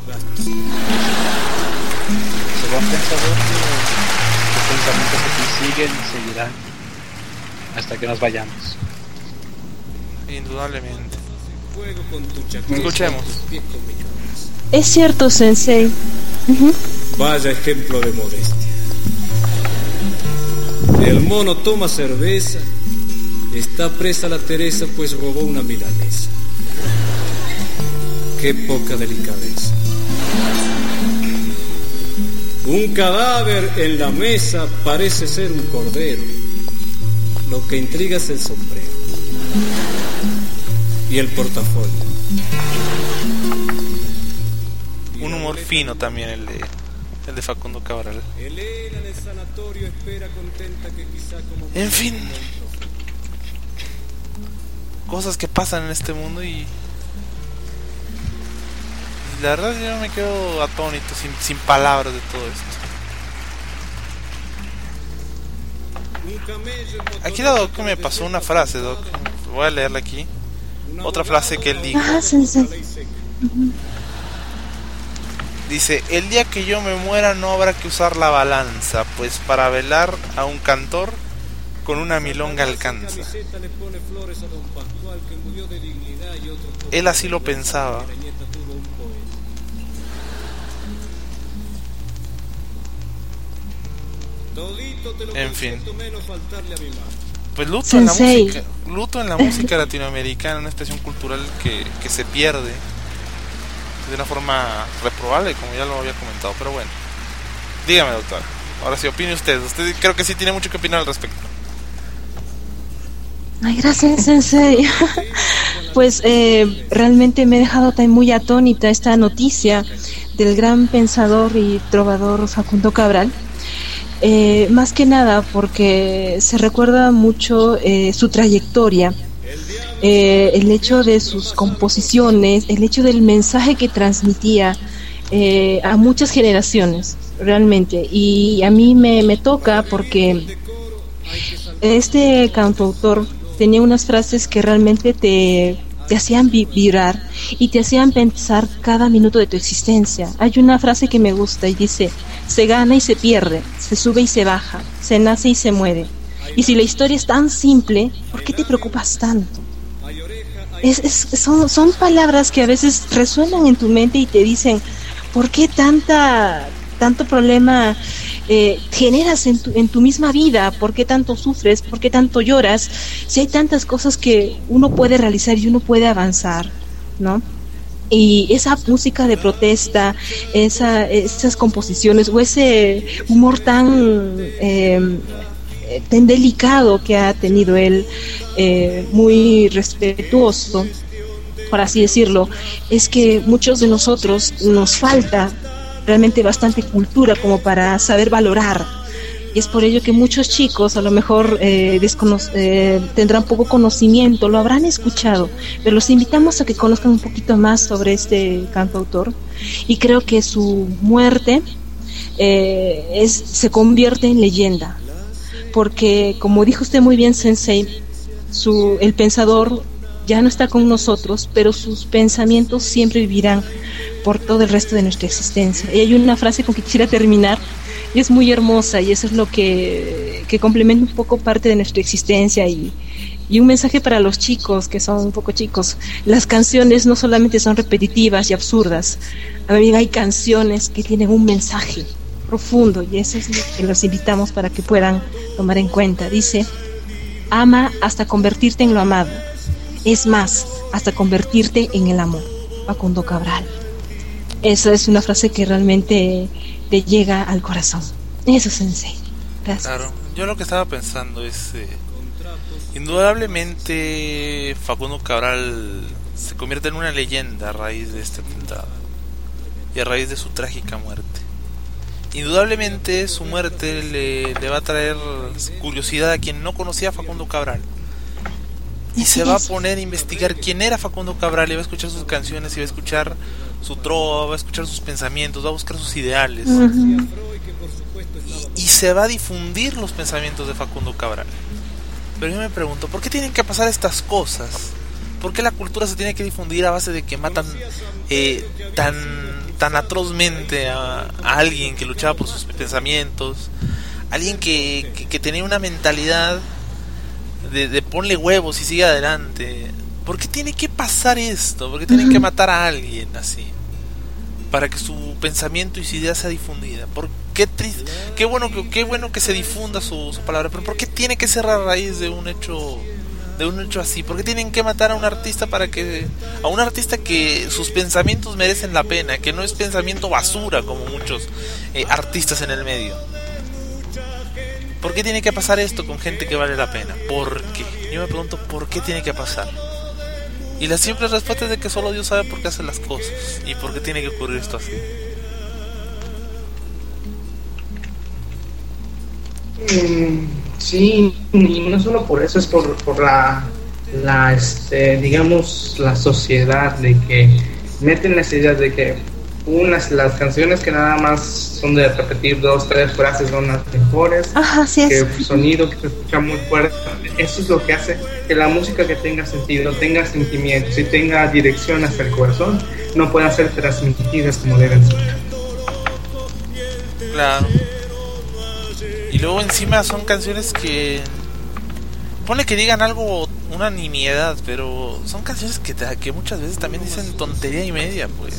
Serán pensadores que los pensamientos aquí siguen y seguirán hasta que nos vayamos. Indudablemente. Escuchemos. Es cierto, Sensei. Uh-huh. Vaya ejemplo de modestia. El mono toma cerveza. Está presa la Teresa pues robó una milanesa. Qué poca delicadeza. Un cadáver en la mesa parece ser un cordero. Lo que intriga es el sombrero y el portafolio. Un humor fino también el de el de Facundo Cabral. En fin, cosas que pasan en este mundo y, y la verdad yo me quedo atónito, sin, sin palabras de todo esto. Aquí la Doc me pasó una frase, Doc. Voy a leerla aquí. Otra frase que él dijo. Ah, sí, sí. Dice: el día que yo me muera no habrá que usar la balanza, pues para velar a un cantor con una milonga alcanza. Él así lo pensaba. En fin, pues luto en la música, luto en la música latinoamericana, una expresión cultural que, que se pierde de una forma reprobable, como ya lo había comentado. Pero bueno, dígame, doctor, ahora sí, opine usted. Usted creo que sí tiene mucho que opinar al respecto. Ay, gracias, Sensei. Pues eh, realmente me he dejado también muy atónita esta noticia del gran pensador y trovador Facundo Cabral. Eh, más que nada porque se recuerda mucho eh, su trayectoria, eh, el hecho de sus composiciones, el hecho del mensaje que transmitía eh, a muchas generaciones, realmente. Y a mí me, me toca porque este cantautor tenía unas frases que realmente te, te hacían vibrar y te hacían pensar cada minuto de tu existencia. Hay una frase que me gusta y dice: se gana y se pierde, se sube y se baja, se nace y se muere. Y si la historia es tan simple, ¿por qué te preocupas tanto? Es, es, son, son palabras que a veces resuenan en tu mente y te dicen: ¿por qué tanta, tanto problema eh, generas en tu, en tu misma vida? ¿Por qué tanto sufres? ¿Por qué tanto lloras? Si hay tantas cosas que uno puede realizar y uno puede avanzar, ¿no? Y esa música de protesta, esa, esas composiciones o ese humor tan eh, tan delicado que ha tenido él, eh, muy respetuoso, por así decirlo, es que muchos de nosotros nos falta realmente bastante cultura como para saber valorar. Y es por ello que muchos chicos a lo mejor eh, descono- eh, tendrán poco conocimiento, lo habrán escuchado, pero los invitamos a que conozcan un poquito más sobre este cantautor. Y creo que su muerte eh, es, se convierte en leyenda, porque como dijo usted muy bien, Sensei, su, el pensador ya no está con nosotros, pero sus pensamientos siempre vivirán por todo el resto de nuestra existencia. Y hay una frase con que quisiera terminar, y es muy hermosa, y eso es lo que, que complementa un poco parte de nuestra existencia, y, y un mensaje para los chicos, que son un poco chicos. Las canciones no solamente son repetitivas y absurdas, también hay canciones que tienen un mensaje profundo, y eso es lo que los invitamos para que puedan tomar en cuenta. Dice: ama hasta convertirte en lo amado, es más, hasta convertirte en el amor. Facundo Cabral. Esa es una frase que realmente te llega al corazón. Eso, Sensei. Gracias. Claro, yo lo que estaba pensando es eh, indudablemente Facundo Cabral se convierte en una leyenda a raíz de este atentado y a raíz de su trágica muerte. Indudablemente su muerte le, le va a traer curiosidad a quien no conocía a Facundo Cabral, y se va a poner a investigar quién era Facundo Cabral, y va a escuchar sus canciones, y va a escuchar su trova, va a escuchar sus pensamientos, va a buscar sus ideales. Uh-huh. y, y se va a difundir los pensamientos de Facundo Cabral. Pero yo me pregunto, ¿por qué tienen que pasar estas cosas? ¿Por qué la cultura se tiene que difundir a base de que matan eh, tan tan atrozmente a, a alguien que luchaba por sus pensamientos, alguien que, que, que tenía una mentalidad de, de ponle huevos y sigue adelante. ¿Por qué tiene que pasar esto? ¿Por qué tienen que matar a alguien así? Para que su pensamiento y su idea sea difundida. ¿Por qué triste? Qué bueno que, qué bueno que se difunda su, su palabra, pero ¿por qué tiene que ser a raíz de un hecho de un hecho así? ¿Por qué tienen que matar a un artista para que a un artista que sus pensamientos merecen la pena, que no es pensamiento basura como muchos eh, artistas en el medio? ¿Por qué tiene que pasar esto con gente que vale la pena? ¿Por qué? Yo me pregunto ¿por qué tiene que pasar? Y la simple respuesta es de que solo Dios sabe por qué hace las cosas y por qué tiene que ocurrir esto así. Mm, sí, y no solo por eso, es por, por la, la este, digamos, la sociedad, de que meten las ideas de que unas las canciones que nada más son de repetir dos, tres frases son las mejores. Ajá, sí es. Que el sonido que se escucha muy fuerte, eso es lo que hace que la música que tenga sentido, tenga sentimientos y tenga dirección hacia el corazón, no pueda ser transmitidas como deben ser. Claro. Y luego encima son canciones que pone que digan algo, una nimiedad, pero son canciones que, que muchas veces también dicen tontería y media, pues.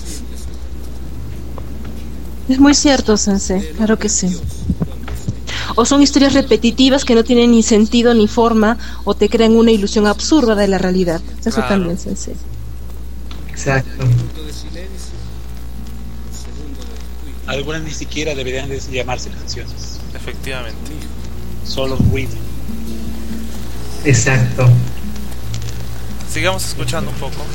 Es muy cierto, Sensei, claro que sí. O son historias repetitivas que no tienen ni sentido ni forma, o te crean una ilusión absurda de la realidad. Eso claro. También, Sensei. Exacto. Algunas ni siquiera deberían de llamarse canciones. Efectivamente. Solo ruido. Exacto. Sigamos escuchando un poco.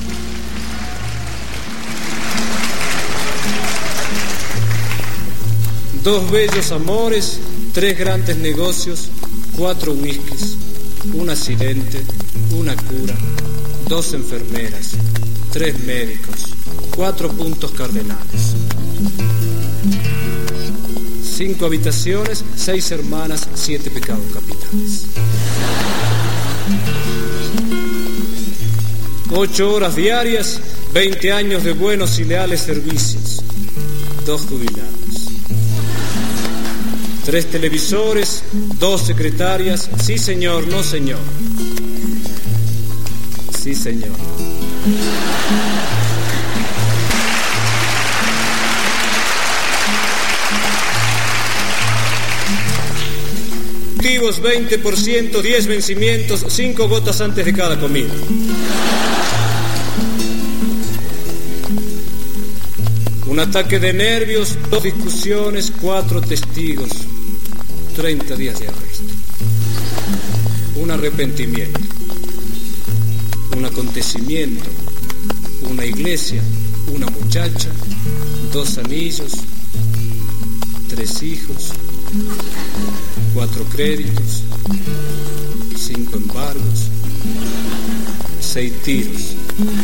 Dos bellos amores, tres grandes negocios, cuatro whiskies, un accidente, una cura, dos enfermeras, tres médicos, cuatro puntos cardenales, cinco habitaciones, seis hermanas, siete pecados capitales. Ocho horas diarias, veinte años de buenos y leales servicios, dos jubilados. Tres televisores, dos secretarias, sí señor, no señor. Sí señor. Activos veinte por ciento, diez vencimientos, cinco gotas antes de cada comida. Un ataque de nervios, dos discusiones, cuatro testigos, treinta días de arresto. Un arrepentimiento, un acontecimiento, una iglesia, una muchacha, dos anillos, tres hijos, cuatro créditos, cinco embargos, seis tiros.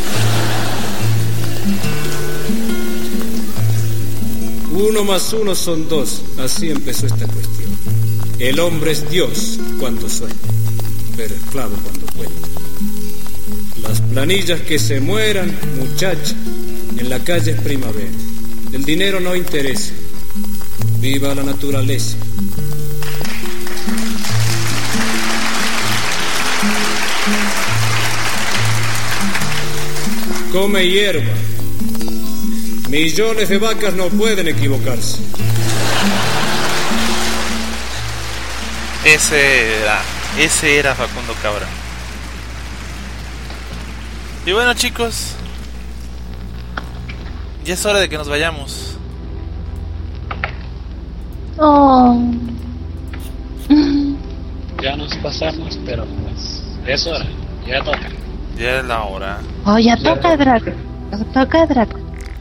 Uno más uno son dos, así empezó esta cuestión. El hombre es Dios cuando sueña, pero esclavo cuando cuenta. Las planillas que se mueran, muchacha, en la calle es primavera. El dinero no interesa, viva la naturaleza. Come hierba. Millones de vacas no pueden equivocarse. Ese era, ese era Facundo Cabra. Y bueno, chicos, ya es hora de que nos vayamos. Oh. Ya nos pasamos, pero pues es hora, ya toca. Ya es la hora. Oh, ya, ya toca, Draco. Toca, Draco.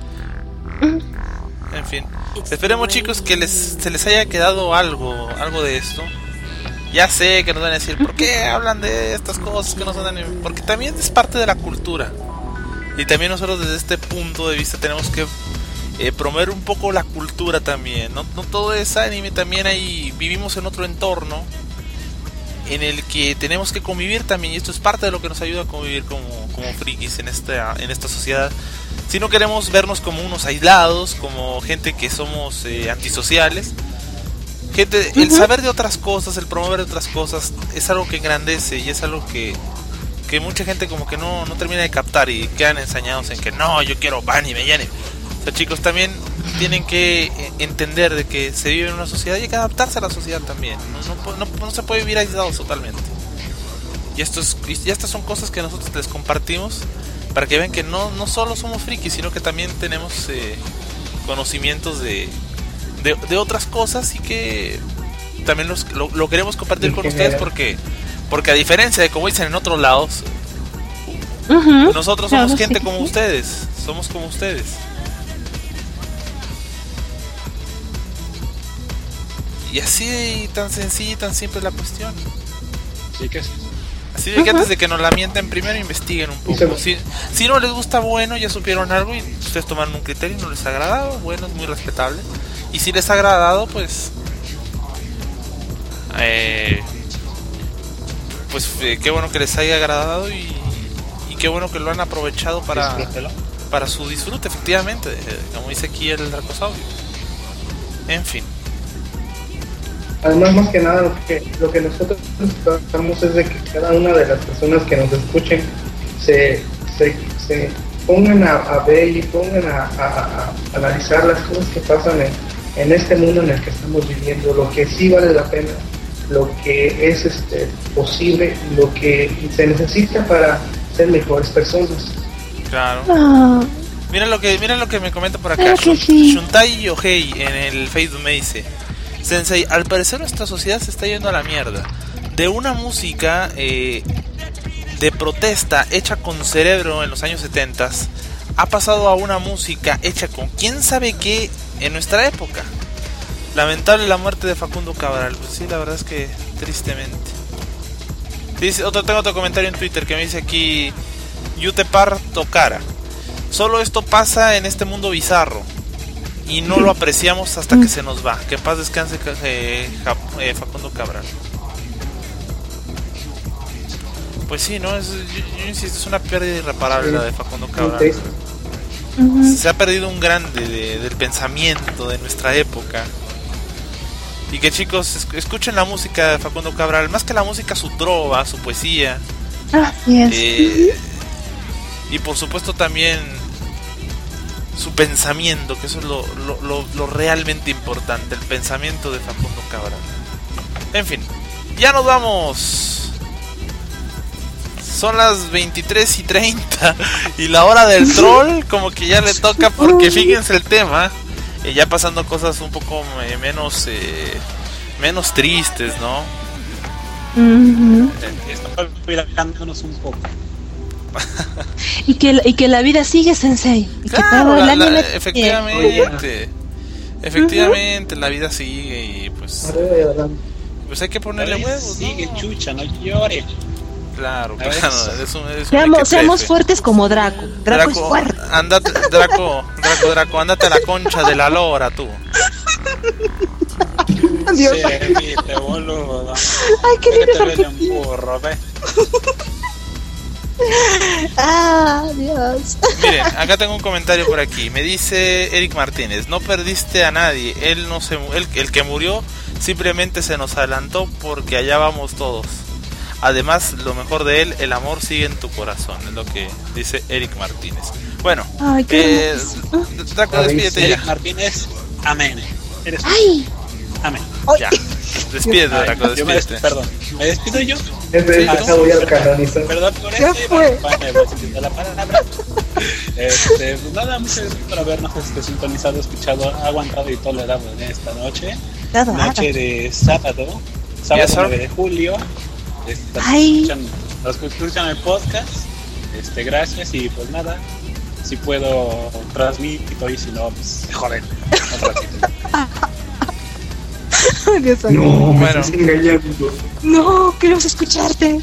En fin, esperemos, chicos, que les se les haya quedado algo, algo de esto. Ya sé que nos van a decir, ¿por qué hablan de estas cosas que no son anime? Porque también es parte de la cultura. Y también nosotros desde este punto de vista tenemos que eh, promover un poco la cultura también. No, no todo es anime, también hay, vivimos en otro entorno en el que tenemos que convivir también. Y esto es parte de lo que nos ayuda a convivir como, como frikis en esta, en esta sociedad. Si no queremos vernos como unos aislados, como gente que somos eh, antisociales. Gente, el saber de otras cosas, el promover de otras cosas, es algo que engrandece y es algo que, que mucha gente como que no, no termina de captar y quedan ensañados en que no, yo quiero anime y anime. O sea, chicos, también tienen que entender de que se vive en una sociedad y hay que adaptarse a la sociedad también. No, no, no, no se puede vivir aislados totalmente. Y, esto es, y estas son cosas que nosotros les compartimos para que vean que no, no solo somos frikis, sino que también tenemos eh, conocimientos de, de, de otras cosas y que también los, lo, lo queremos compartir con ustedes porque, porque a diferencia de como dicen en otros lados, uh-huh. nosotros somos claro, gente sí, como sí. ustedes, somos como ustedes. Y así tan sencilla y tan simple es la cuestión. Sí que sí. Así de que antes de que nos la mienten, primero investiguen un poco. Si, si no les gusta, bueno, ya supieron algo y ustedes tomaron un criterio y no les ha agradado, bueno, es muy respetable. Y si les ha agradado, pues... Eh, pues eh, qué bueno que les haya agradado y, y qué bueno que lo han aprovechado para, para su disfrute, efectivamente, como dice aquí el Dracosaurio. En fin. Además, más que nada, lo que, lo que nosotros tratamos es de que cada una de las personas que nos escuchen se, se, se pongan a, a ver y pongan a, a, a analizar las cosas que pasan en, en este mundo en el que estamos viviendo, lo que sí vale la pena, lo que es este posible, lo que se necesita para ser mejores personas. Claro. Oh. Mira lo que mira lo que me comenta por acá. Shun, sí. Shuntai Yohei en el Facebook me dice: Sensei, al parecer nuestra sociedad se está yendo a la mierda. De una música eh, de protesta hecha con cerebro en los años setenta, ha pasado a una música hecha con quién sabe qué en nuestra época. Lamentable la muerte de Facundo Cabral. Pues sí, la verdad es que tristemente. Dice, otro, tengo otro comentario en Twitter que me dice aquí: Yutepar Tocara. Solo esto pasa en este mundo bizarro y no lo apreciamos hasta que se nos va. Que en paz descanse eh, eh, Facundo Cabral. Pues sí, no, es, yo, yo insisto, es una pérdida irreparable la de Facundo Cabral. Uh-huh. Se ha perdido un grande de, del pensamiento de nuestra época. Y que chicos, escuchen la música de Facundo Cabral, más que la música, su trova, su poesía. Ah, yes. eh, uh-huh. Y por supuesto también su pensamiento, que eso es lo, lo, lo, lo realmente importante, el pensamiento de Facundo Cabral. En fin, ya nos vamos. Son las veintitrés y treinta y la hora del troll como que ya le toca, porque fíjense el tema, eh, ya pasando cosas un poco eh, menos eh, menos tristes, ¿no? Uh-huh. Estamos relajándonos un poco. y que y que la vida sigue, Sensei. Y claro, que todo el la, anime la, efectivamente, efectivamente uh-huh. La vida sigue y pues pues hay que ponerle huevos, sigue, ¿no? Chucha, no llore. Claro, claro, es un, es un seamos, seamos fuertes como Draco. Draco, Draco es fuerte. Andate, Draco, Draco, Draco, andate a la concha de la lora, tú. Dios. Sí, te boludo. Ay, qué lindo. Un burro, ve. Ah, Dios. Miren, acá tengo un comentario por aquí. Me dice Eric Martínez: no perdiste a nadie. Él no se, él, el que murió simplemente se nos adelantó porque allá vamos todos. Además, lo mejor de él, el amor sigue en tu corazón, es lo que dice Eric Martínez. Bueno, ay, eh, Draco, despídete ya. Eric Martínez, amén. Eres Ay. Amén. Ya, despídete, Draco, despídete. Me des, perdón, ¿me despido yo? Es de ah, voy al canonizar. Perdón por eso. ¿Qué fue? La palabra. Este, pues nada, muchas gracias por habernos este, sintonizado, escuchado, aguantado y tolerado en esta noche. Todo noche de sábado, sábado nueve de julio. Este, escuchan, los que escuchan el podcast, este, gracias y pues nada, si puedo transmito y si no, pues se joden. Dios no, mío. me bueno. Estás engañando. No, queremos escucharte.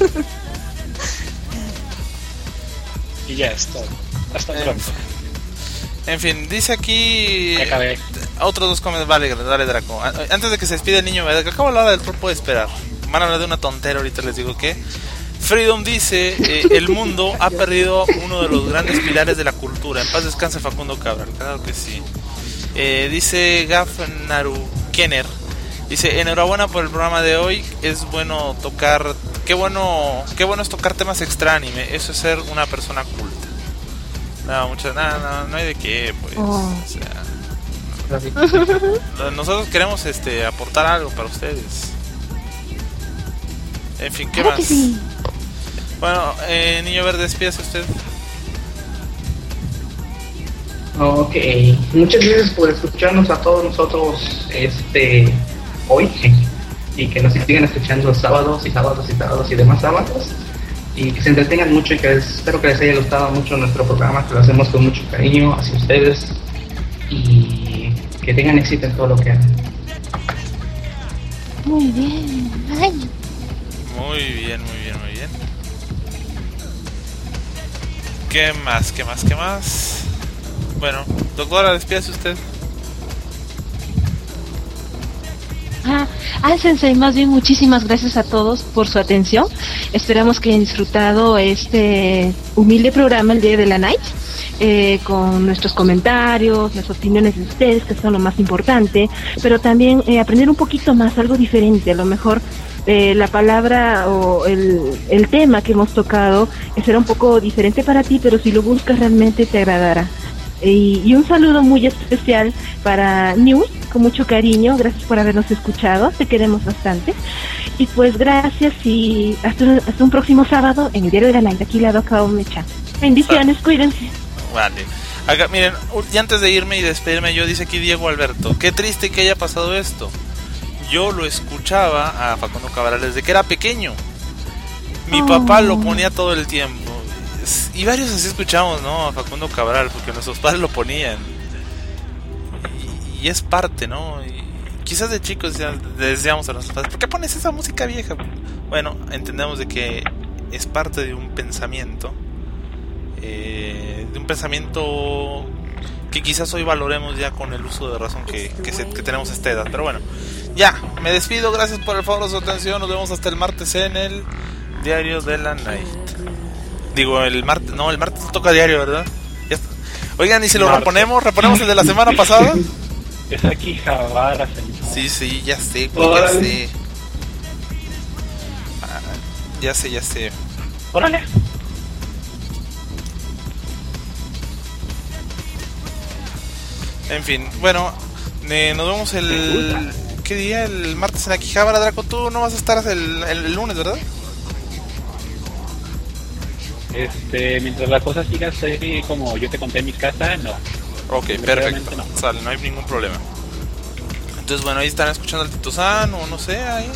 Y ya es todo. Hasta en pronto. En fin, dice aquí otros dos comentarios. Vale, dale, Draco. Antes de que se despide el niño, acabo la hora del troll, puede esperar. Van a hablar de una tontera, ahorita les digo que Freedom dice, eh, el mundo ha perdido uno de los grandes pilares de la cultura. En paz descanse Facundo Cabral, claro que sí. Eh, dice Gafnaru Kenner, dice, enhorabuena por el programa de hoy. Es bueno tocar, qué bueno, qué bueno es tocar temas extra anime. Eso es ser una persona culta. No, muchas, no, no, no hay de qué, pues. Oh. O sea, nosotros queremos este aportar algo para ustedes. En fin, ¿qué más? Sí. Bueno, eh, Niño Verde, despídase usted. Ok, muchas gracias por escucharnos a todos nosotros este hoy y que nos sigan escuchando sábados y sábados y sábados y demás sábados y que se entretengan mucho y que les, espero que les haya gustado mucho nuestro programa, que lo hacemos con mucho cariño hacia ustedes y que tengan éxito en todo lo que hagan. Muy bien. Ay. Muy bien, muy bien, muy bien. ¿Qué más? ¿Qué más? ¿Qué más? Bueno, doctora, despídase usted. Ah, ah, Sensei, más bien muchísimas gracias a todos por su atención. Esperamos que hayan disfrutado este humilde programa el día de la Night, eh, con nuestros comentarios, las opiniones de ustedes, que son lo más importante, pero también eh, aprender un poquito más, algo diferente. A lo mejor eh, la palabra o el, el tema que hemos tocado será un poco diferente para ti, pero si lo buscas realmente te agradará. Y, y un saludo muy especial para News, con mucho cariño, gracias por habernos escuchado, te queremos bastante. Y pues gracias y hasta, hasta un próximo sábado en el Diario de la Night, aquí la Doca Omecha. Bendiciones, cuídense. Vale. Acá, miren, y antes de irme y despedirme yo, dice aquí Diego Alberto, qué triste que haya pasado esto. Yo lo escuchaba a Facundo Cabral desde que era pequeño. Mi oh. papá lo ponía todo el tiempo. Y varios así escuchamos, ¿no? A Facundo Cabral, porque nuestros padres lo ponían. Y, y es parte, ¿no? Y quizás de chicos decíamos a nuestros padres, ¿por qué pones esa música vieja? Bueno, entendemos de que es parte de un pensamiento. Eh, de un pensamiento que quizás hoy valoremos ya con el uso de razón que, que, se, que tenemos a esta edad. Pero bueno, ya, me despido, gracias por el favor de su atención. Nos vemos hasta el martes en el Diario de la Night. Digo, el martes, no, el martes toca diario, ¿verdad? Ya está. Oigan, ¿y si lo martes. reponemos? ¿Reponemos el de la semana pasada? Es aquí Javara. Sí, sí, ya sé, güey, ya sé. Ah, ya sé, ya sé. Órale. En fin, bueno, eh, nos vemos el... ¿Qué día? El martes en Akihabara. Draco, tú no vas a estar el, el, el lunes, ¿verdad? Este, mientras la cosa siga así como yo te conté en mi casa, no. Ok, perfecto. No. Sale, no hay ningún problema. Entonces, bueno, ahí están escuchando al Tito San o no sé, ahí.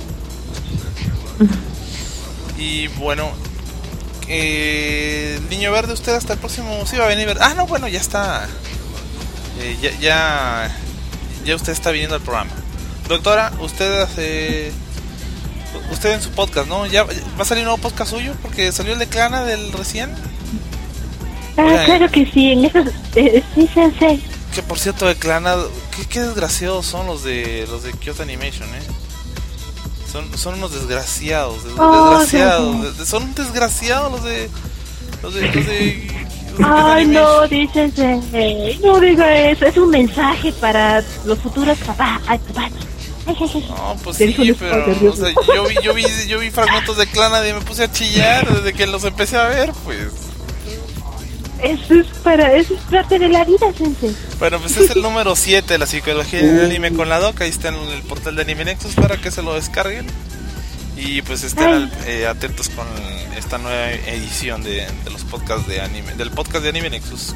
Y bueno, eh, el Niño Verde, usted hasta el próximo... Sí va a venir. Ah, no, bueno, ya está. Eh, ya, ya, ya usted está viniendo al programa. Doctora, usted hace... Usted en su podcast, ¿no? ¿Ya va a salir un nuevo podcast suyo? Porque salió el de Clana del recién. Ah, Oigan, claro que sí, en eso eh, sí, Sensei. Que por cierto, de Clana, qué, qué desgraciados son los de los de Kyoto Animation, ¿eh? Son, son unos desgraciados, des, oh, desgraciados, de, son desgraciados los de los de, los de Ay, no, dice Sensei, no diga eso, es un mensaje para los futuros papás, ay, papás. No, pues sí, pero o sea, yo vi, yo vi, yo vi fragmentos de Clana y me puse a chillar desde que los empecé a ver, pues. Eso es para, eso es parte de la vida, Sensei. Bueno, pues es el número siete de la psicología del anime con la Doca. Ahí está en el portal de Anime Nexus para que se lo descarguen. Y pues estén eh, atentos con esta nueva edición de, de los podcasts de anime, del podcast de Anime Nexus.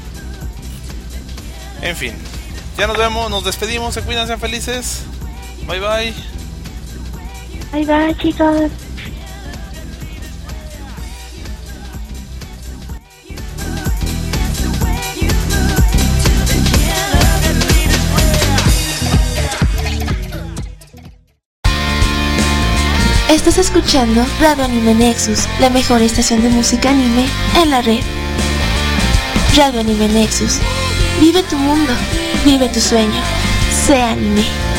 En fin, ya nos vemos, nos despedimos, se cuidan, sean felices. Bye bye. Bye bye, chicos. Estás escuchando Radio Anime Nexus, la mejor estación de música anime en la red. Radio Anime Nexus. Vive tu mundo, vive tu sueño. Sé anime.